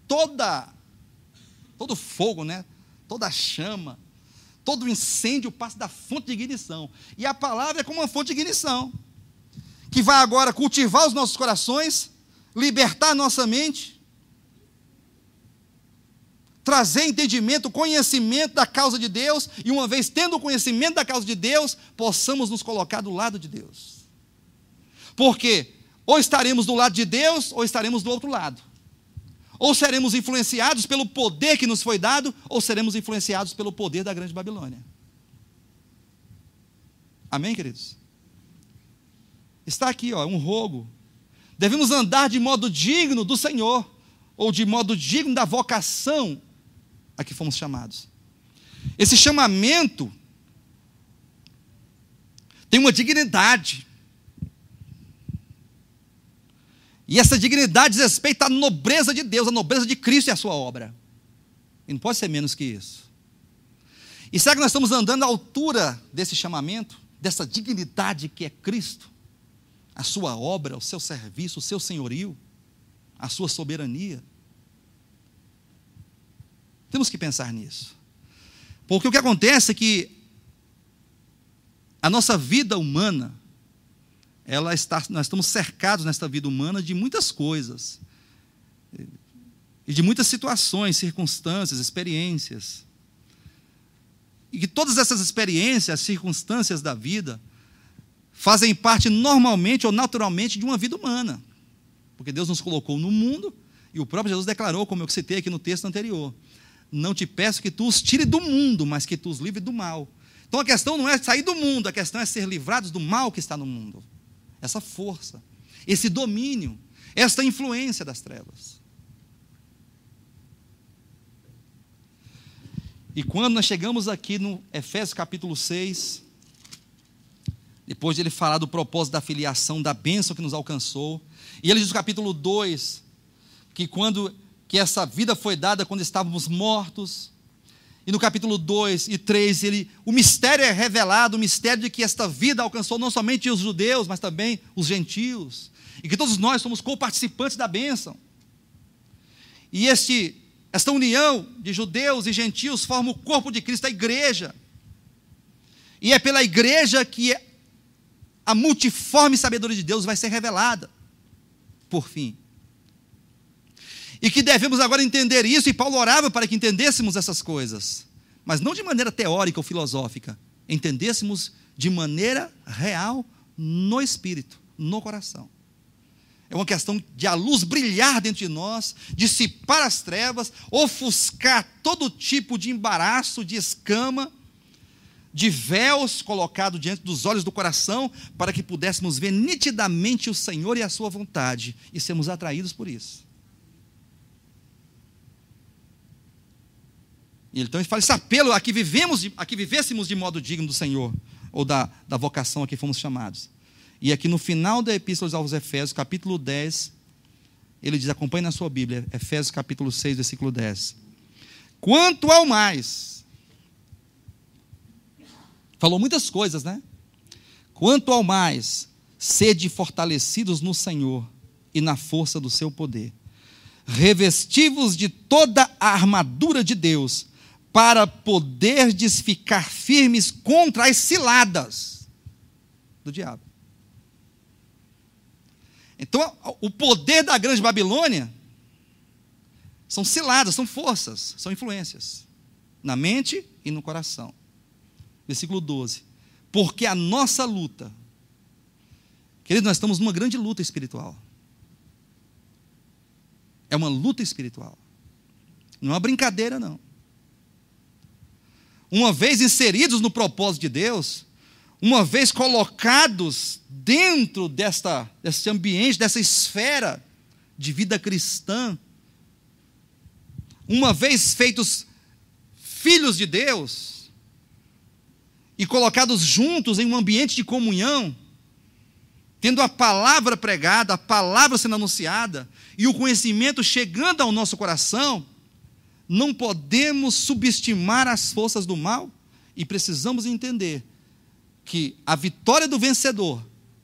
todo fogo, né? Toda chama, todo incêndio passa da fonte de ignição. E a palavra é como uma fonte de ignição, que vai agora cultivar os nossos corações, libertar a nossa mente, trazer entendimento, conhecimento da causa de Deus, e uma vez tendo o conhecimento da causa de Deus, possamos nos colocar do lado de Deus. Porque ou estaremos do lado de Deus, ou estaremos do outro lado. Ou seremos influenciados pelo poder que nos foi dado, ou seremos influenciados pelo poder da grande Babilônia. Amém, queridos? Está aqui, um rogo. Devemos andar de modo digno do Senhor, ou de modo digno da vocação a que fomos chamados. Esse chamamento tem uma dignidade. E essa dignidade diz respeito à nobreza de Deus, à nobreza de Cristo e à sua obra. E não pode ser menos que isso. E será que nós estamos andando à altura desse chamamento, dessa dignidade que é Cristo, a sua obra, o seu serviço, o seu senhorio, a sua soberania? Temos que pensar nisso. Porque o que acontece é que a nossa vida humana, nós estamos cercados nesta vida humana de muitas coisas, e de muitas situações, circunstâncias, experiências. E que todas essas experiências, circunstâncias da vida, fazem parte normalmente ou naturalmente de uma vida humana. Porque Deus nos colocou no mundo, e o próprio Jesus declarou, como eu citei aqui no texto anterior: não te peço que tu os tire do mundo, mas que tu os livre do mal. Então a questão não é sair do mundo, a questão é ser livrados do mal que está no mundo. Essa força, esse domínio, esta influência das trevas. E quando nós chegamos aqui no Efésios capítulo 6, depois de ele falar do propósito da filiação, da bênção que nos alcançou, e ele diz no capítulo 2, que essa vida foi dada quando estávamos mortos, e no capítulo 2 e 3, o mistério é revelado, o mistério de que esta vida alcançou não somente os judeus, mas também os gentios, e que todos nós somos co-participantes da bênção. E esta união de judeus e gentios forma o corpo de Cristo, a igreja. E é pela igreja que a multiforme sabedoria de Deus vai ser revelada, por fim. E que devemos agora entender isso, e Paulo orava para que entendêssemos essas coisas, mas não de maneira teórica ou filosófica, entendêssemos de maneira real, no espírito, no coração. É uma questão de a luz brilhar dentro de nós, dissipar as trevas, ofuscar todo tipo de embaraço, de escama, de véus colocado diante dos olhos do coração, para que pudéssemos ver nitidamente o Senhor e a sua vontade, e sermos atraídos por isso. E então ele fala esse apelo a que vivêssemos de modo digno do Senhor, ou da vocação a que fomos chamados. E aqui no final da Epístola aos Efésios, capítulo 10, ele diz, acompanhe na sua Bíblia, Efésios capítulo 6, versículo 10. Quanto ao mais, falou muitas coisas, né? Quanto ao mais, sede fortalecidos no Senhor e na força do seu poder. Revesti-vos de toda a armadura de Deus, para poderdes ficar firmes contra as ciladas do diabo. Então, o poder da grande Babilônia são ciladas, são forças, são influências, na mente e no coração. Versículo 12. Porque a nossa luta, queridos, nós estamos numa grande luta espiritual. É uma luta espiritual. Não é uma brincadeira, não. Uma vez inseridos no propósito de Deus, uma vez colocados dentro desse ambiente, dessa esfera de vida cristã, uma vez feitos filhos de Deus, e colocados juntos em um ambiente de comunhão, tendo a palavra pregada, a palavra sendo anunciada, e o conhecimento chegando ao nosso coração, não podemos subestimar as forças do mal, e precisamos entender que a vitória do vencedor,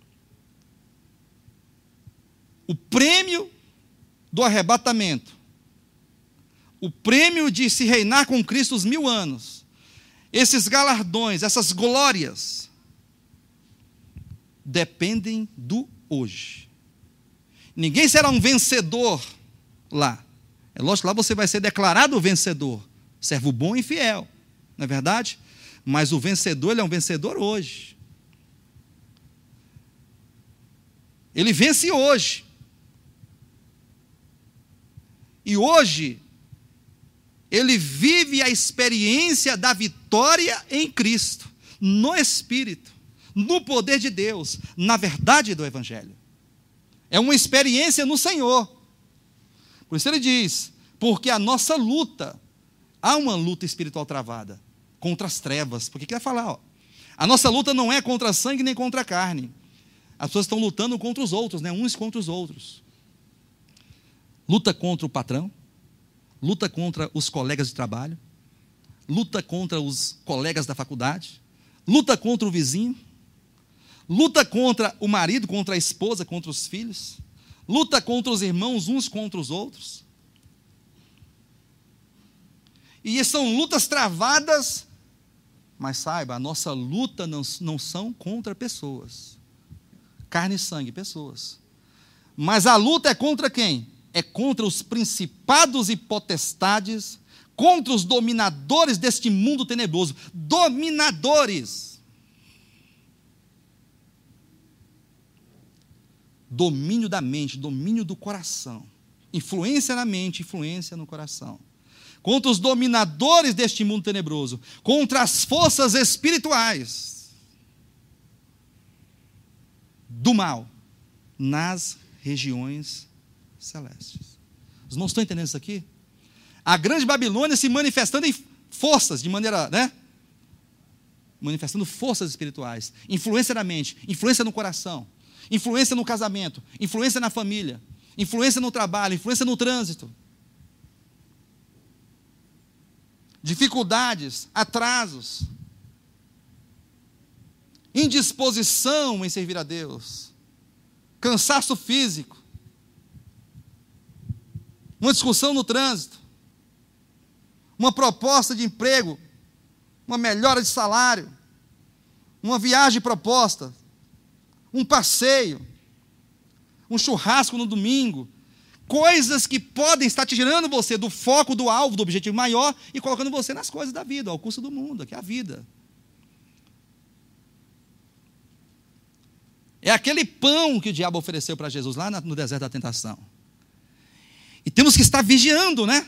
o prêmio do arrebatamento, o prêmio de se reinar com Cristo os 1000 anos, esses galardões, essas glórias, dependem do hoje. Ninguém será um vencedor lá. É lógico que lá você vai ser declarado vencedor, servo bom e fiel, não é verdade? Mas o vencedor, ele é um vencedor hoje. Ele vence hoje. E hoje, ele vive a experiência da vitória em Cristo, no Espírito, no poder de Deus, na verdade do Evangelho. É uma experiência no Senhor. Por isso ele diz, porque a nossa luta, há uma luta espiritual travada, contra as trevas, porque quer falar, a nossa luta não é contra a sangue nem contra a carne, as pessoas estão lutando contra os outros, né? Uns contra os outros, luta contra o patrão, luta contra os colegas de trabalho, luta contra os colegas da faculdade, luta contra o vizinho, luta contra o marido, contra a esposa, contra os filhos, luta contra os irmãos uns contra os outros. E são lutas travadas, mas saiba, a nossa luta não são contra pessoas, carne e sangue, pessoas. Mas a luta é contra quem? É contra os principados e potestades, contra os dominadores deste mundo tenebroso. Dominadores. Domínio da mente, domínio do coração. Influência na mente, influência no coração. Contra os dominadores deste mundo tenebroso. Contra as forças espirituais do mal nas regiões celestes. Os irmãos estão entendendo isso aqui? A grande Babilônia se manifestando em forças, de maneira, né? Manifestando forças espirituais. Influência na mente, influência no coração. Influência no casamento, influência na família, influência no trabalho, influência no trânsito. Dificuldades, atrasos, indisposição em servir a Deus, cansaço físico. uma discussão no trânsito, uma proposta de emprego, uma melhora de salário, uma viagem proposta, um passeio, um churrasco no domingo, coisas que podem estar tirando você do foco, do alvo, do objetivo maior e colocando você nas coisas da vida, ao custo do mundo, que é a vida. É aquele pão que o diabo ofereceu para Jesus lá no deserto da tentação. E temos que estar vigiando, né?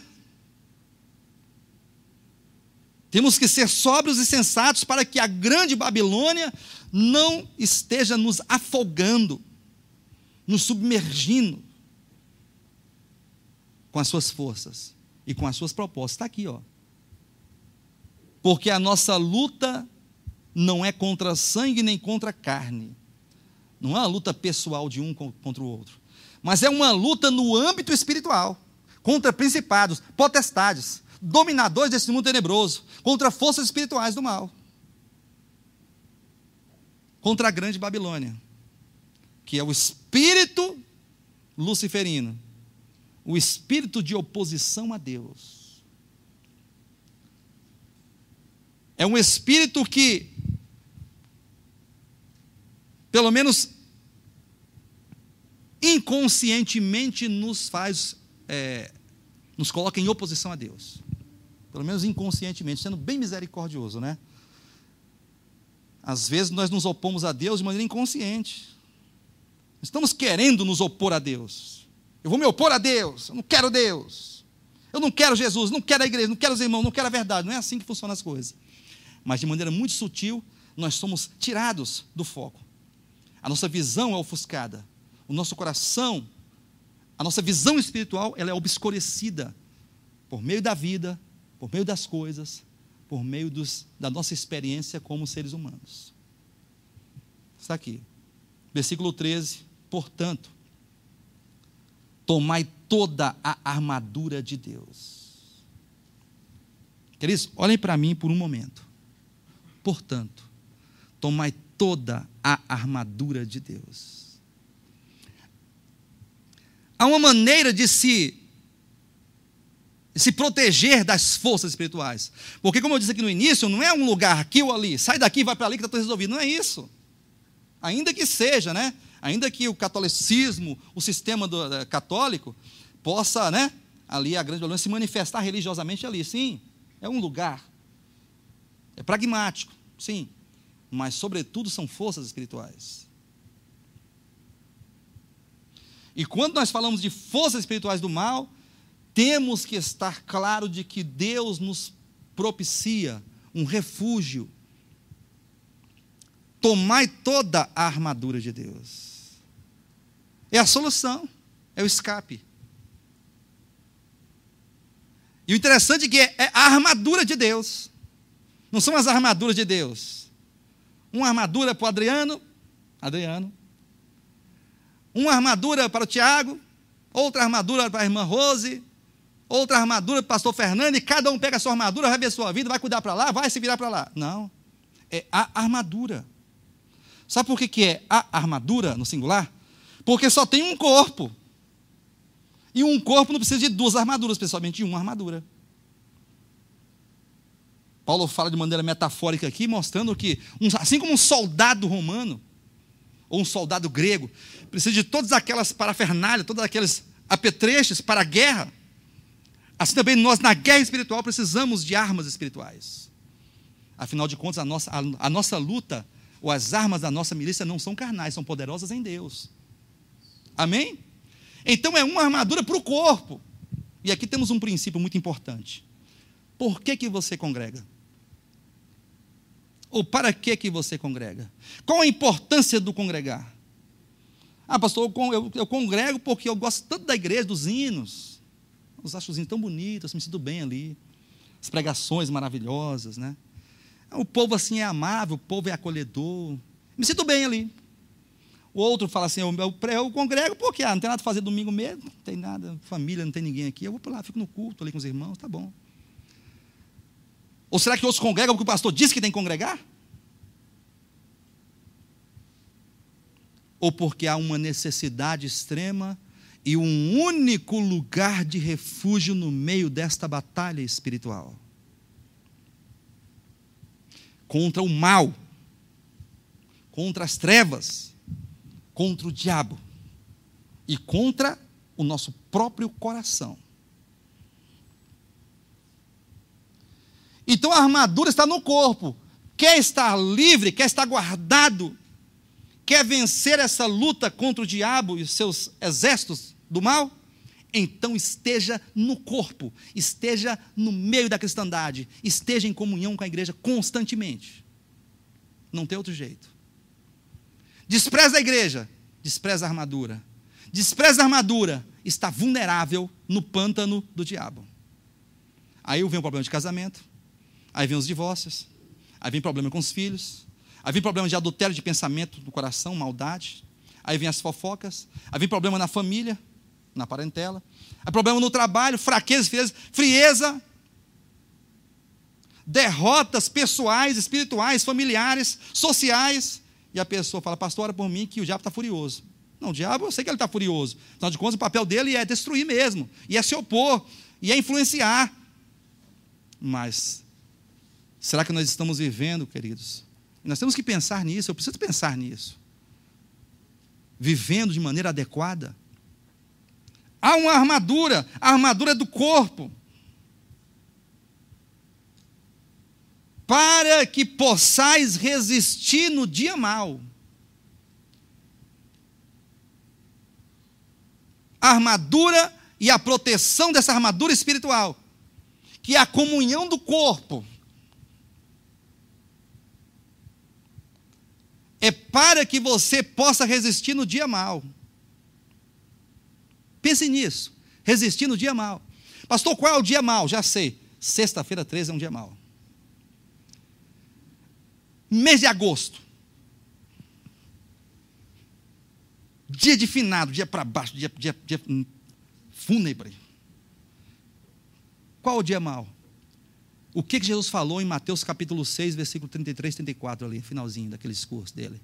Temos que ser sóbrios e sensatos para que a grande Babilônia não esteja nos afogando, nos submergindo com as suas forças e com as suas propostas. Está aqui, ó. Porque a nossa luta não é contra sangue nem contra carne. Não é uma luta pessoal de um contra o outro, mas é uma luta no âmbito espiritual, contra principados, potestades, dominadores desse mundo tenebroso, contra forças espirituais do mal, contra a grande Babilônia, que é o espírito luciferino, o espírito de oposição a Deus. É um espírito que, pelo menos inconscientemente, nos faz, nos coloca em oposição a Deus. Pelo menos inconscientemente, sendo bem misericordioso, né? Às vezes nós nos opomos a Deus de maneira inconsciente. Estamos querendo nos opor a Deus. Eu vou me opor a Deus, eu não quero Deus. Eu não quero Jesus, não quero a igreja, não quero os irmãos, não quero a verdade. Não é assim que funcionam as coisas. Mas de maneira muito sutil, nós somos tirados do foco. A nossa visão é ofuscada. O nosso coração, a nossa visão espiritual, ela é obscurecida por meio da vida, por meio das coisas, por meio da nossa experiência como seres humanos. Está aqui. Versículo 13. Portanto, tomai toda a armadura de Deus. Queridos, olhem para mim por um momento. Portanto, tomai toda a armadura de Deus. Há uma maneira de se proteger das forças espirituais. Porque, como eu disse aqui no início, não é um lugar aqui ou ali, sai daqui, vai para ali que está tudo resolvido. Não é isso. Ainda que seja, né? Ainda que o catolicismo, o sistema católico, possa, né? Ali a grande Babilônia se manifestar religiosamente ali. Sim, é um lugar. É pragmático, sim. Mas, sobretudo, são forças espirituais. E quando nós falamos de forças espirituais do mal, temos que estar claro de que Deus nos propicia um refúgio. Tomai toda a armadura de Deus. É a solução, é o escape. E o interessante é que é a armadura de Deus. Não são as armaduras de Deus. Uma armadura para o Adriano. Uma armadura para o Tiago, outra armadura para a irmã Rose, outra armadura para o pastor Fernando, e cada um pega a sua armadura, vai ver a sua vida, vai cuidar para lá, vai se virar para lá. Não, é a armadura. Sabe por que é a armadura, no singular? Porque só tem um corpo. E um corpo não precisa de duas armaduras, principalmente de uma armadura. Paulo fala de maneira metafórica aqui, mostrando que, assim como um soldado romano, ou um soldado grego, precisa de todas aquelas parafernálias, todos aqueles apetrechos para a guerra. Assim também nós, na guerra espiritual, precisamos de armas espirituais. Afinal de contas, a nossa luta, ou as armas da nossa milícia não são carnais, são poderosas em Deus. Amém? Então é uma armadura para o corpo. E aqui temos um princípio muito importante. Por que você congrega? Ou para que você congrega? Qual a importância do congregar? Ah, pastor, eu congrego porque eu gosto tanto da igreja, dos hinos. Eu acho os hinos tão bonitos, me sinto bem ali. As pregações maravilhosas, né? O povo assim é amável, o povo é acolhedor. Me sinto bem ali. O outro fala assim, eu congrego porque não tem nada a fazer domingo mesmo, não tem nada, família, não tem ninguém aqui. Eu vou para lá, fico no culto ali com os irmãos, tá bom. Ou será que outros congregam porque o pastor disse que tem que congregar? Ou porque há uma necessidade extrema e um único lugar de refúgio no meio desta batalha espiritual. Contra o mal, contra as trevas, contra o diabo e contra o nosso próprio coração. Então a armadura está no corpo. Quer estar livre, quer estar guardado, quer vencer essa luta contra o diabo e os seus exércitos do mal? Então esteja no corpo, esteja no meio da cristandade, esteja em comunhão com a igreja constantemente. Não tem outro jeito. Despreza a igreja, despreza a armadura. Despreza a armadura, está vulnerável no pântano do diabo. Aí vem o problema de casamento, aí vem os divórcios, aí vem problema com os filhos, aí vem problema de adultério de pensamento no coração, maldade, aí vem as fofocas, aí vem problema na família, na parentela, aí problema no trabalho, fraqueza, frieza, derrotas pessoais, espirituais, familiares, sociais, e a pessoa fala: pastor, ora por mim que o diabo está furioso. Não, o diabo, eu sei que ele está furioso, afinal de contas o papel dele é destruir mesmo, e é se opor, e é influenciar. Mas será que nós estamos vivendo, queridos? Nós temos que pensar nisso, eu preciso pensar nisso. Vivendo de maneira adequada. Há uma armadura, a armadura do corpo. Para que possais resistir no dia mau. A armadura e a proteção dessa armadura espiritual, que é a comunhão do corpo, é para que você possa resistir no dia mau. Pense nisso, resistir no dia mau. Pastor, qual é o dia mau? Já sei, sexta-feira 13 é um dia mau. Mês de agosto, dia de finado, dia para baixo, dia fúnebre. Qual o dia mau? O que Jesus falou em Mateus capítulo 6, versículo 33, 34, ali, finalzinho daquele discurso dele?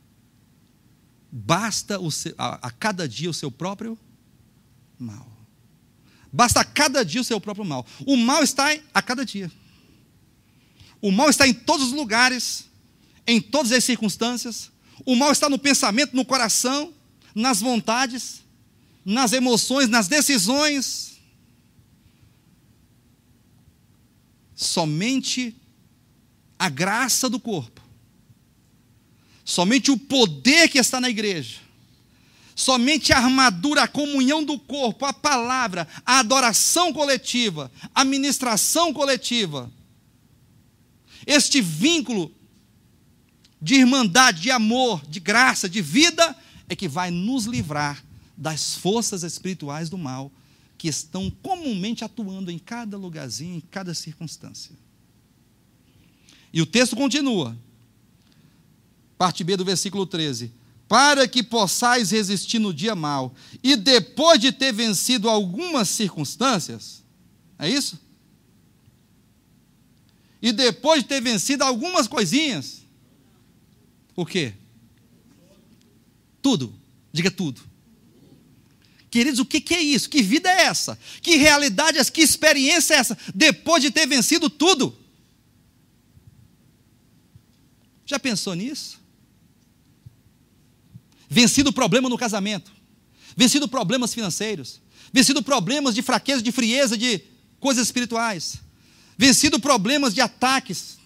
Basta a cada dia o seu próprio mal. Basta a cada dia o seu próprio mal. O mal está a cada dia. O mal está em todos os lugares, em todas as circunstâncias. O mal está no pensamento, no coração, nas vontades, nas emoções, nas decisões. Somente a graça do corpo, somente o poder que está na igreja, somente a armadura, a comunhão do corpo, a palavra, a adoração coletiva, a ministração coletiva, este vínculo de irmandade, de amor, de graça, de vida, é que vai nos livrar das forças espirituais do mal, que estão comumente atuando em cada lugarzinho, em cada circunstância. E o texto continua, parte B do versículo 13: para que possais resistir no dia mau, e depois de ter vencido algumas circunstâncias, é isso? E depois de ter vencido algumas coisinhas, o quê? Tudo, diga tudo. Queridos, o que é isso? Que vida é essa? Que realidade é essa? Que experiência é essa? Depois de ter vencido tudo. Já pensou nisso? Vencido o problema no casamento, vencido problemas financeiros, vencido problemas de fraqueza, de frieza, de coisas espirituais, vencido problemas de ataques,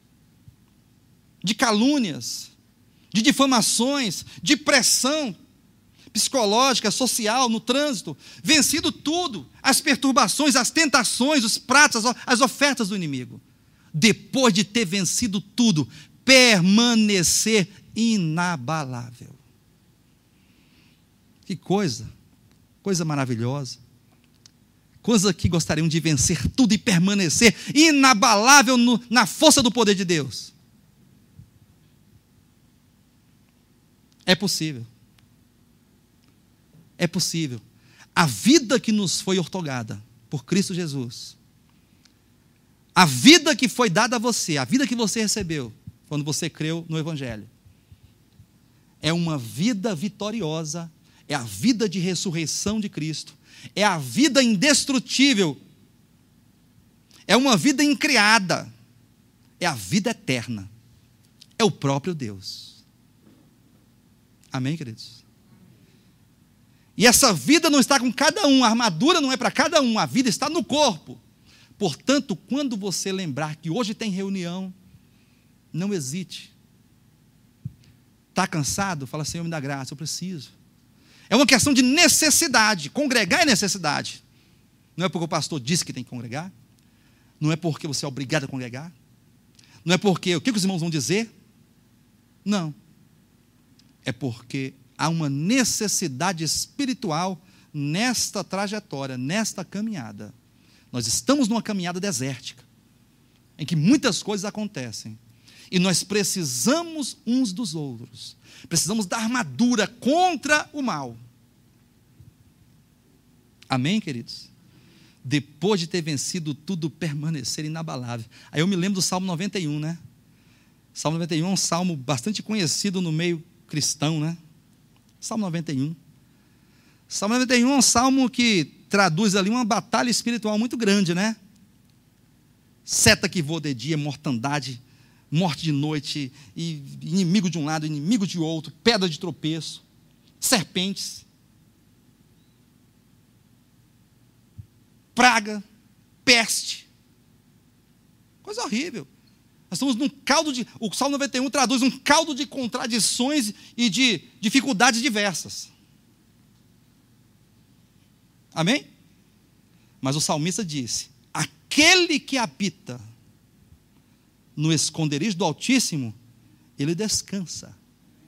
de calúnias, de difamações, de pressão psicológica, social, no trânsito, vencido tudo, as perturbações, as tentações, os pratos, as ofertas do inimigo. Depois de ter vencido tudo, permanecer inabalável. Que coisa maravilhosa. Coisa que gostariam de vencer tudo e permanecer inabalável na força do poder de Deus. É possível. É possível. A vida que nos foi outorgada por Cristo Jesus, a vida que foi dada a você, a vida que você recebeu quando você creu no Evangelho, é uma vida vitoriosa, é a vida de ressurreição de Cristo, é a vida indestrutível, é uma vida incriada, é a vida eterna, é o próprio Deus. Amém, queridos? E essa vida não está com cada um, a armadura não é para cada um, a vida está no corpo. Portanto, quando você lembrar que hoje tem reunião, não hesite. Está cansado? Fala, Senhor, me dá graça, eu preciso. É uma questão de necessidade, congregar é necessidade. Não é porque o pastor disse que tem que congregar, não é porque você é obrigado a congregar, não é porque o que os irmãos vão dizer, não. É porque há uma necessidade espiritual nesta trajetória, nesta caminhada. Nós estamos numa caminhada desértica, em que muitas coisas acontecem, e nós precisamos uns dos outros, precisamos da armadura contra o mal. Amém, queridos? Depois de ter vencido tudo, permanecer inabalável. Aí eu me lembro do Salmo 91, né? Salmo 91 é um salmo bastante conhecido no meio cristão, né? Salmo 91. Salmo 91 é um salmo que traduz ali uma batalha espiritual muito grande, né? Seta que voa de dia, mortandade, morte de noite, e inimigo de um lado, inimigo de outro, pedra de tropeço, serpentes, praga, peste, coisa horrível. Nós estamos num caldo de... O Salmo 91 traduz um caldo de contradições e de dificuldades diversas. Amém? Mas o salmista disse: aquele que habita no esconderijo do Altíssimo, ele descansa.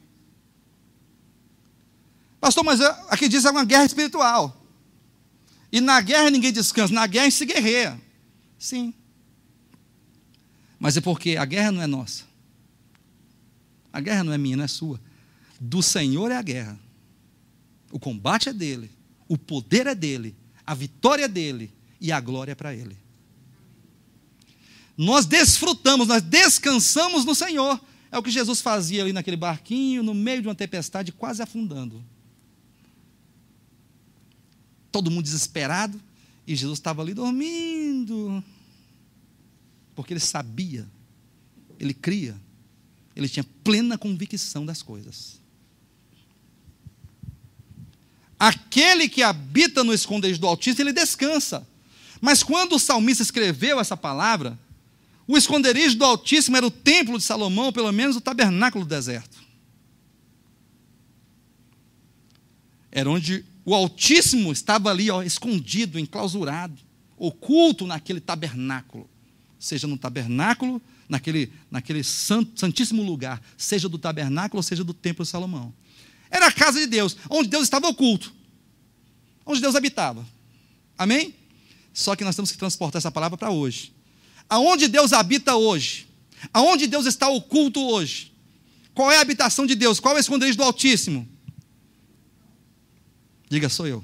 Pastor, mas aqui diz que é uma guerra espiritual. E na guerra ninguém descansa, na guerra se guerreia. Sim. Mas é porque a guerra não é nossa. A guerra não é minha, não é sua. Do Senhor é a guerra. O combate é dele. O poder é dele. A vitória é dele. E a glória é para ele. Nós desfrutamos, nós descansamos no Senhor. É o que Jesus fazia ali naquele barquinho, no meio de uma tempestade, quase afundando. Todo mundo desesperado. E Jesus estava ali dormindo. Porque ele sabia, ele cria, ele tinha plena convicção das coisas. Aquele que habita no esconderijo do Altíssimo, ele descansa. Mas quando o salmista escreveu essa palavra, o esconderijo do Altíssimo era o templo de Salomão, ou pelo menos o tabernáculo do deserto. Era onde o Altíssimo estava ali, escondido, enclausurado, oculto naquele tabernáculo. Seja no tabernáculo, naquele santíssimo lugar, seja do tabernáculo ou seja do templo de Salomão. Era a casa de Deus, onde Deus estava oculto, onde Deus habitava. Amém? Só que nós temos que transportar essa palavra para hoje. Aonde Deus habita hoje? Aonde Deus está oculto hoje? Qual é a habitação de Deus? Qual é o esconderijo do Altíssimo? Diga, sou eu.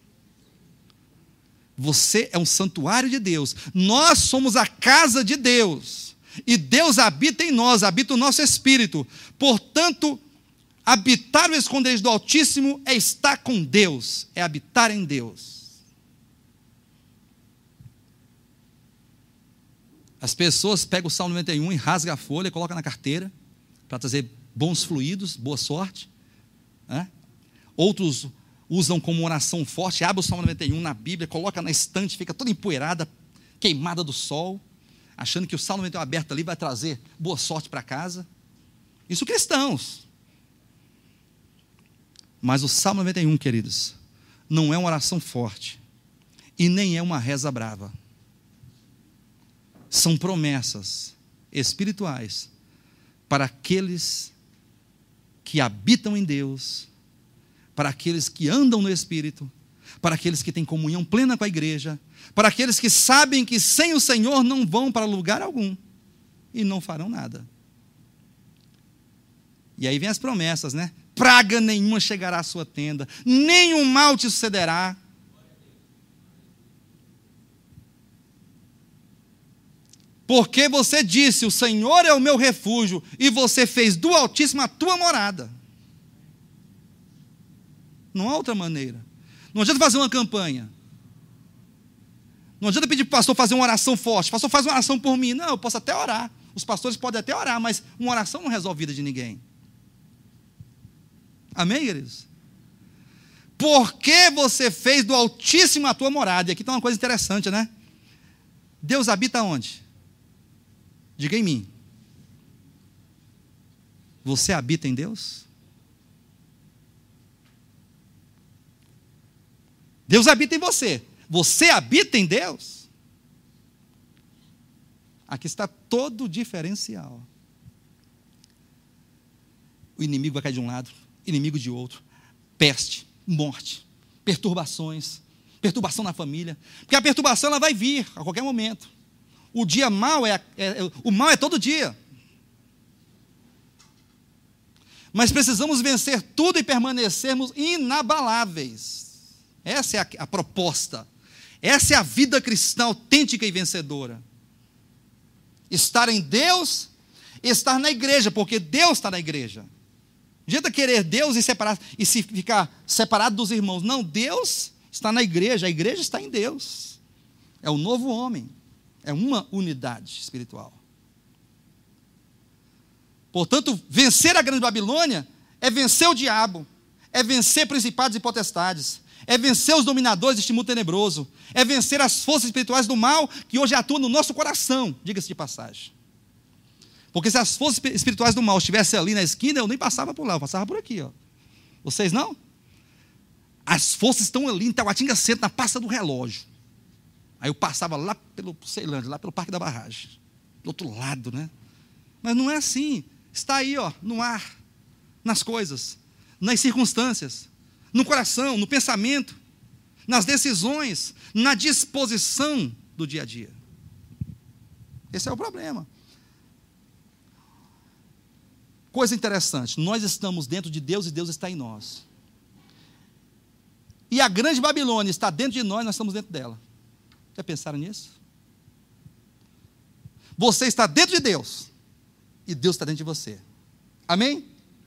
Você é um santuário de Deus. Nós somos a casa de Deus. E Deus habita em nós, habita o nosso espírito. Portanto, habitar o esconderijo do Altíssimo é estar com Deus, é habitar em Deus. As pessoas pegam o Salmo 91 e rasgam a folha e colocam na carteira para trazer bons fluidos, boa sorte. Outros usam como oração forte, abre o Salmo 91 na Bíblia, coloca na estante, fica toda empoeirada, queimada do sol, achando que o Salmo 91 aberto ali vai trazer boa sorte para casa. Isso cristãos. Mas o Salmo 91, queridos, não é uma oração forte e nem é uma reza brava. São promessas espirituais para aqueles que habitam em Deus, para aqueles que andam no Espírito, para aqueles que têm comunhão plena com a igreja, para aqueles que sabem que sem o Senhor não vão para lugar algum e não farão nada. E aí vem as promessas, né? Praga nenhuma chegará à sua tenda, nenhum mal te sucederá. Porque você disse, o Senhor é o meu refúgio, e você fez do Altíssimo a tua morada. Não há outra maneira. Não adianta fazer uma campanha. Não adianta pedir para o pastor fazer uma oração forte. Pastor, faz uma oração por mim. Não, eu posso até orar. Os pastores podem até orar, mas uma oração não resolve a vida de ninguém. Amém, queridos? Porque você fez do Altíssimo a tua morada. E aqui está uma coisa interessante, né? Deus habita onde? Diga em mim. Você habita em Deus? Deus habita em você. Você habita em Deus? Aqui está todo o diferencial. O inimigo vai cair de um lado, inimigo de outro. Peste, morte, perturbações, perturbação na família. Porque a perturbação ela vai vir a qualquer momento. O dia mau o mal é todo dia. Mas precisamos vencer tudo e permanecermos inabaláveis. Essa é a proposta. Essa é a vida cristã autêntica e vencedora. Estar em Deus, estar na igreja, porque Deus está na igreja. Não adianta querer Deus e se ficar separado dos irmãos. Não, Deus está na igreja, a igreja está em Deus. É o novo homem, é uma unidade espiritual. Portanto, vencer a grande Babilônia é vencer o diabo, é vencer principados e potestades, é vencer os dominadores deste mundo tenebroso, é vencer as forças espirituais do mal que hoje atuam no nosso coração, diga-se de passagem. Porque se as forças espirituais do mal estivessem ali na esquina, eu nem passava por lá, eu passava por aqui, ó. Vocês não? As forças estão ali em Taguatinga Centro, na pasta do relógio. Aí eu passava lá pelo Ceilândia, lá pelo Parque da Barragem, do outro lado, né? Mas não é assim. Está aí, ó, no ar, nas coisas, nas circunstâncias, no coração, no pensamento, nas decisões, na disposição do dia a dia. Esse é o problema. Coisa interessante, nós estamos dentro de Deus e Deus está em nós. E a grande Babilônia está dentro de nós estamos dentro dela. Já pensaram nisso? Você está dentro de Deus e Deus está dentro de você. Amém?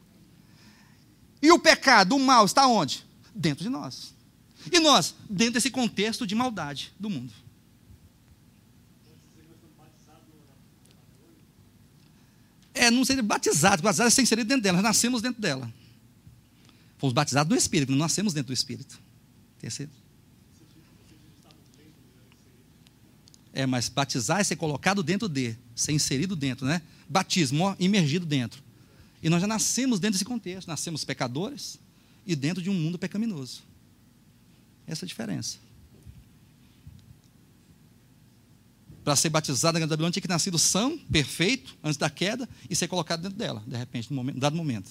E o pecado, o mal, está onde? Dentro de nós. E nós, dentro desse contexto de maldade do mundo. Não seria batizado, batizado é ser inserido dentro dela, nós nascemos dentro dela. Fomos batizados no Espírito, não nascemos dentro do Espírito. Terceiro. Mas batizar é ser colocado dentro de, ser inserido dentro, né? Batismo, ó, imergido dentro. E nós já nascemos dentro desse contexto, nascemos pecadores e dentro de um mundo pecaminoso. Essa é a diferença. Para ser batizado na grande Babilônia, tinha que ter nascido são, perfeito, antes da queda, e ser colocado dentro dela, de repente, num dado momento.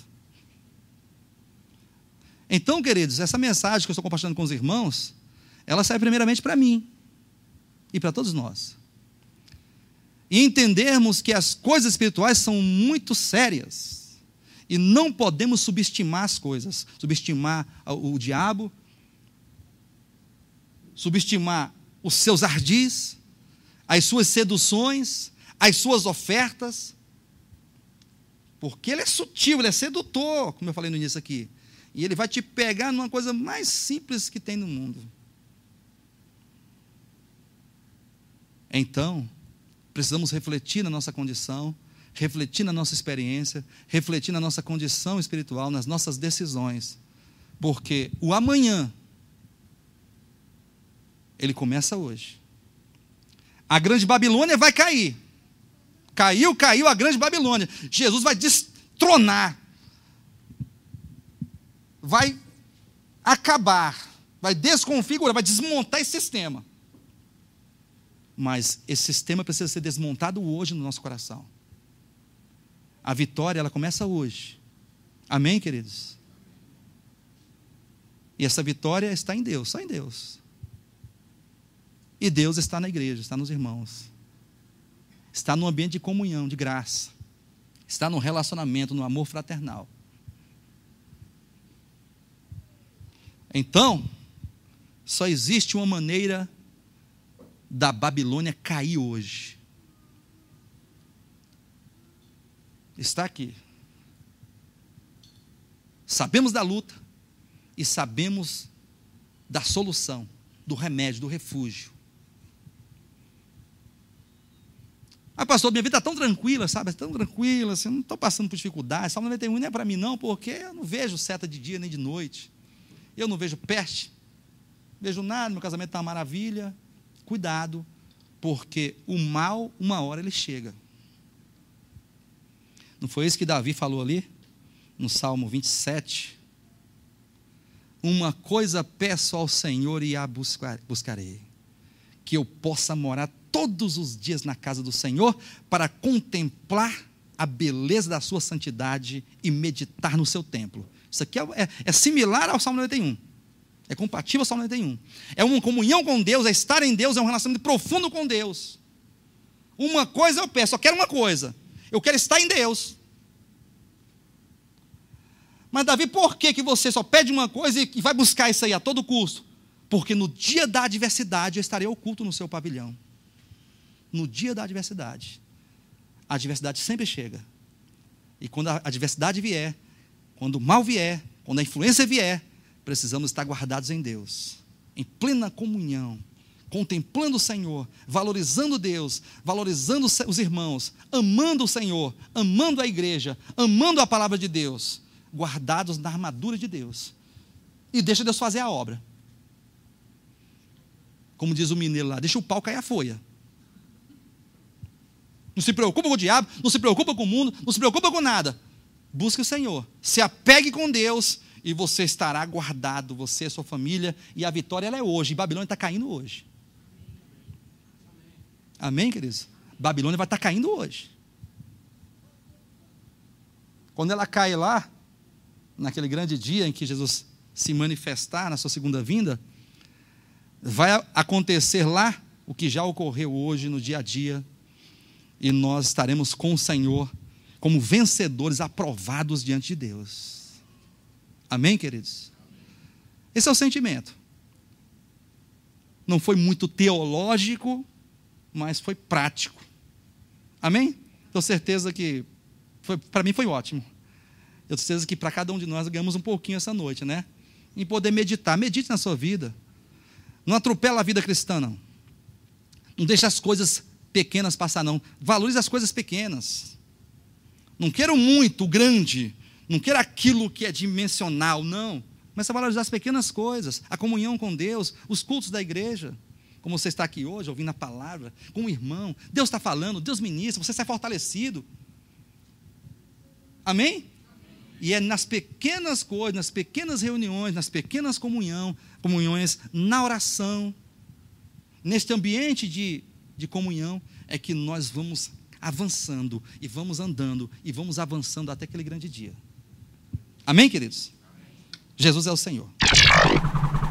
Então, queridos, essa mensagem que eu estou compartilhando com os irmãos, ela serve primeiramente para mim e para todos nós. E entendermos que as coisas espirituais são muito sérias, e não podemos subestimar as coisas, subestimar o diabo, subestimar os seus ardis, as suas seduções, as suas ofertas, porque ele é sutil, ele é sedutor, como eu falei no início aqui, e ele vai te pegar numa coisa mais simples que tem no mundo. Então, precisamos refletir na nossa condição, refletir na nossa experiência, refletir na nossa condição espiritual, nas nossas decisões, porque o amanhã, ele começa hoje. A grande Babilônia vai cair. Caiu a grande Babilônia. Jesus vai destronar. Vai acabar. Vai desconfigurar, vai desmontar esse sistema. Mas esse sistema precisa ser desmontado hoje no nosso coração. A vitória, ela começa hoje. Amém, queridos? E essa vitória está em Deus, só em Deus. E Deus está na igreja, está nos irmãos. Está no ambiente de comunhão, de graça. Está no relacionamento, no amor fraternal. Então, só existe uma maneira da Babilônia cair hoje. Está aqui. Sabemos da luta, e sabemos da solução, do remédio, do refúgio. Ah, pastor, minha vida está tão tranquila, sabe? Tão tranquila, assim, não estou passando por dificuldades. Salmo 91 não é para mim não, porque eu não vejo seta de dia nem de noite. Eu não vejo peste, não vejo nada, meu casamento está uma maravilha. Cuidado, porque o mal, uma hora ele chega. Não foi isso que Davi falou ali? No Salmo 27? Uma coisa peço ao Senhor e a buscarei, que eu possa morar todos os dias na casa do Senhor, para contemplar a beleza da sua santidade e meditar no seu templo. Isso aqui é similar ao Salmo 91. É compatível ao Salmo 91. É uma comunhão com Deus, é estar em Deus, é um relacionamento profundo com Deus. Uma coisa eu peço, só quero uma coisa. Eu quero estar em Deus. Mas Davi, por que você só pede uma coisa e vai buscar isso aí a todo custo? Porque no dia da adversidade eu estarei oculto no seu pavilhão. No dia da adversidade. A adversidade sempre chega. E quando a adversidade vier, quando o mal vier, quando a influência vier, precisamos estar guardados em Deus, em plena comunhão, contemplando o Senhor, valorizando Deus, valorizando os irmãos, amando o Senhor, amando a igreja, amando a palavra de Deus, guardados na armadura de Deus. E deixa Deus fazer a obra. Como diz o mineiro lá, deixa o pau cair a folha. Não se preocupa com o diabo, não se preocupa com o mundo, não se preocupa com nada. Busque o Senhor, se apegue com Deus e você estará guardado, você e sua família, e a vitória ela é hoje, e Babilônia está caindo hoje. Amém, queridos? Babilônia vai estar caindo hoje. Quando ela cai lá, naquele grande dia em que Jesus se manifestar na sua segunda vinda, vai acontecer lá o que já ocorreu hoje no dia a dia, e nós estaremos com o Senhor como vencedores aprovados diante de Deus. Amém, queridos? Esse é o sentimento. Não foi muito teológico, mas foi prático. Amém? Tenho certeza que, para mim foi ótimo. Eu tenho certeza que para cada um de nós ganhamos um pouquinho essa noite, né? Em poder meditar. Medite na sua vida. Não atropela a vida cristã, não. Não deixe as coisas pequenas passar, não. Valorize as coisas pequenas. Não quero muito grande. Não quero aquilo que é dimensional, não. Mas a valorizar as pequenas coisas. A comunhão com Deus. Os cultos da igreja. Como você está aqui hoje, ouvindo a palavra. Com o irmão. Deus está falando, Deus ministra. Você sai fortalecido. Amém? E é nas pequenas coisas, nas pequenas reuniões, nas pequenas comunhões, na oração, neste ambiente de comunhão, é que nós vamos avançando, e vamos andando, e vamos avançando até aquele grande dia. Amém, queridos? Amém. Jesus é o Senhor.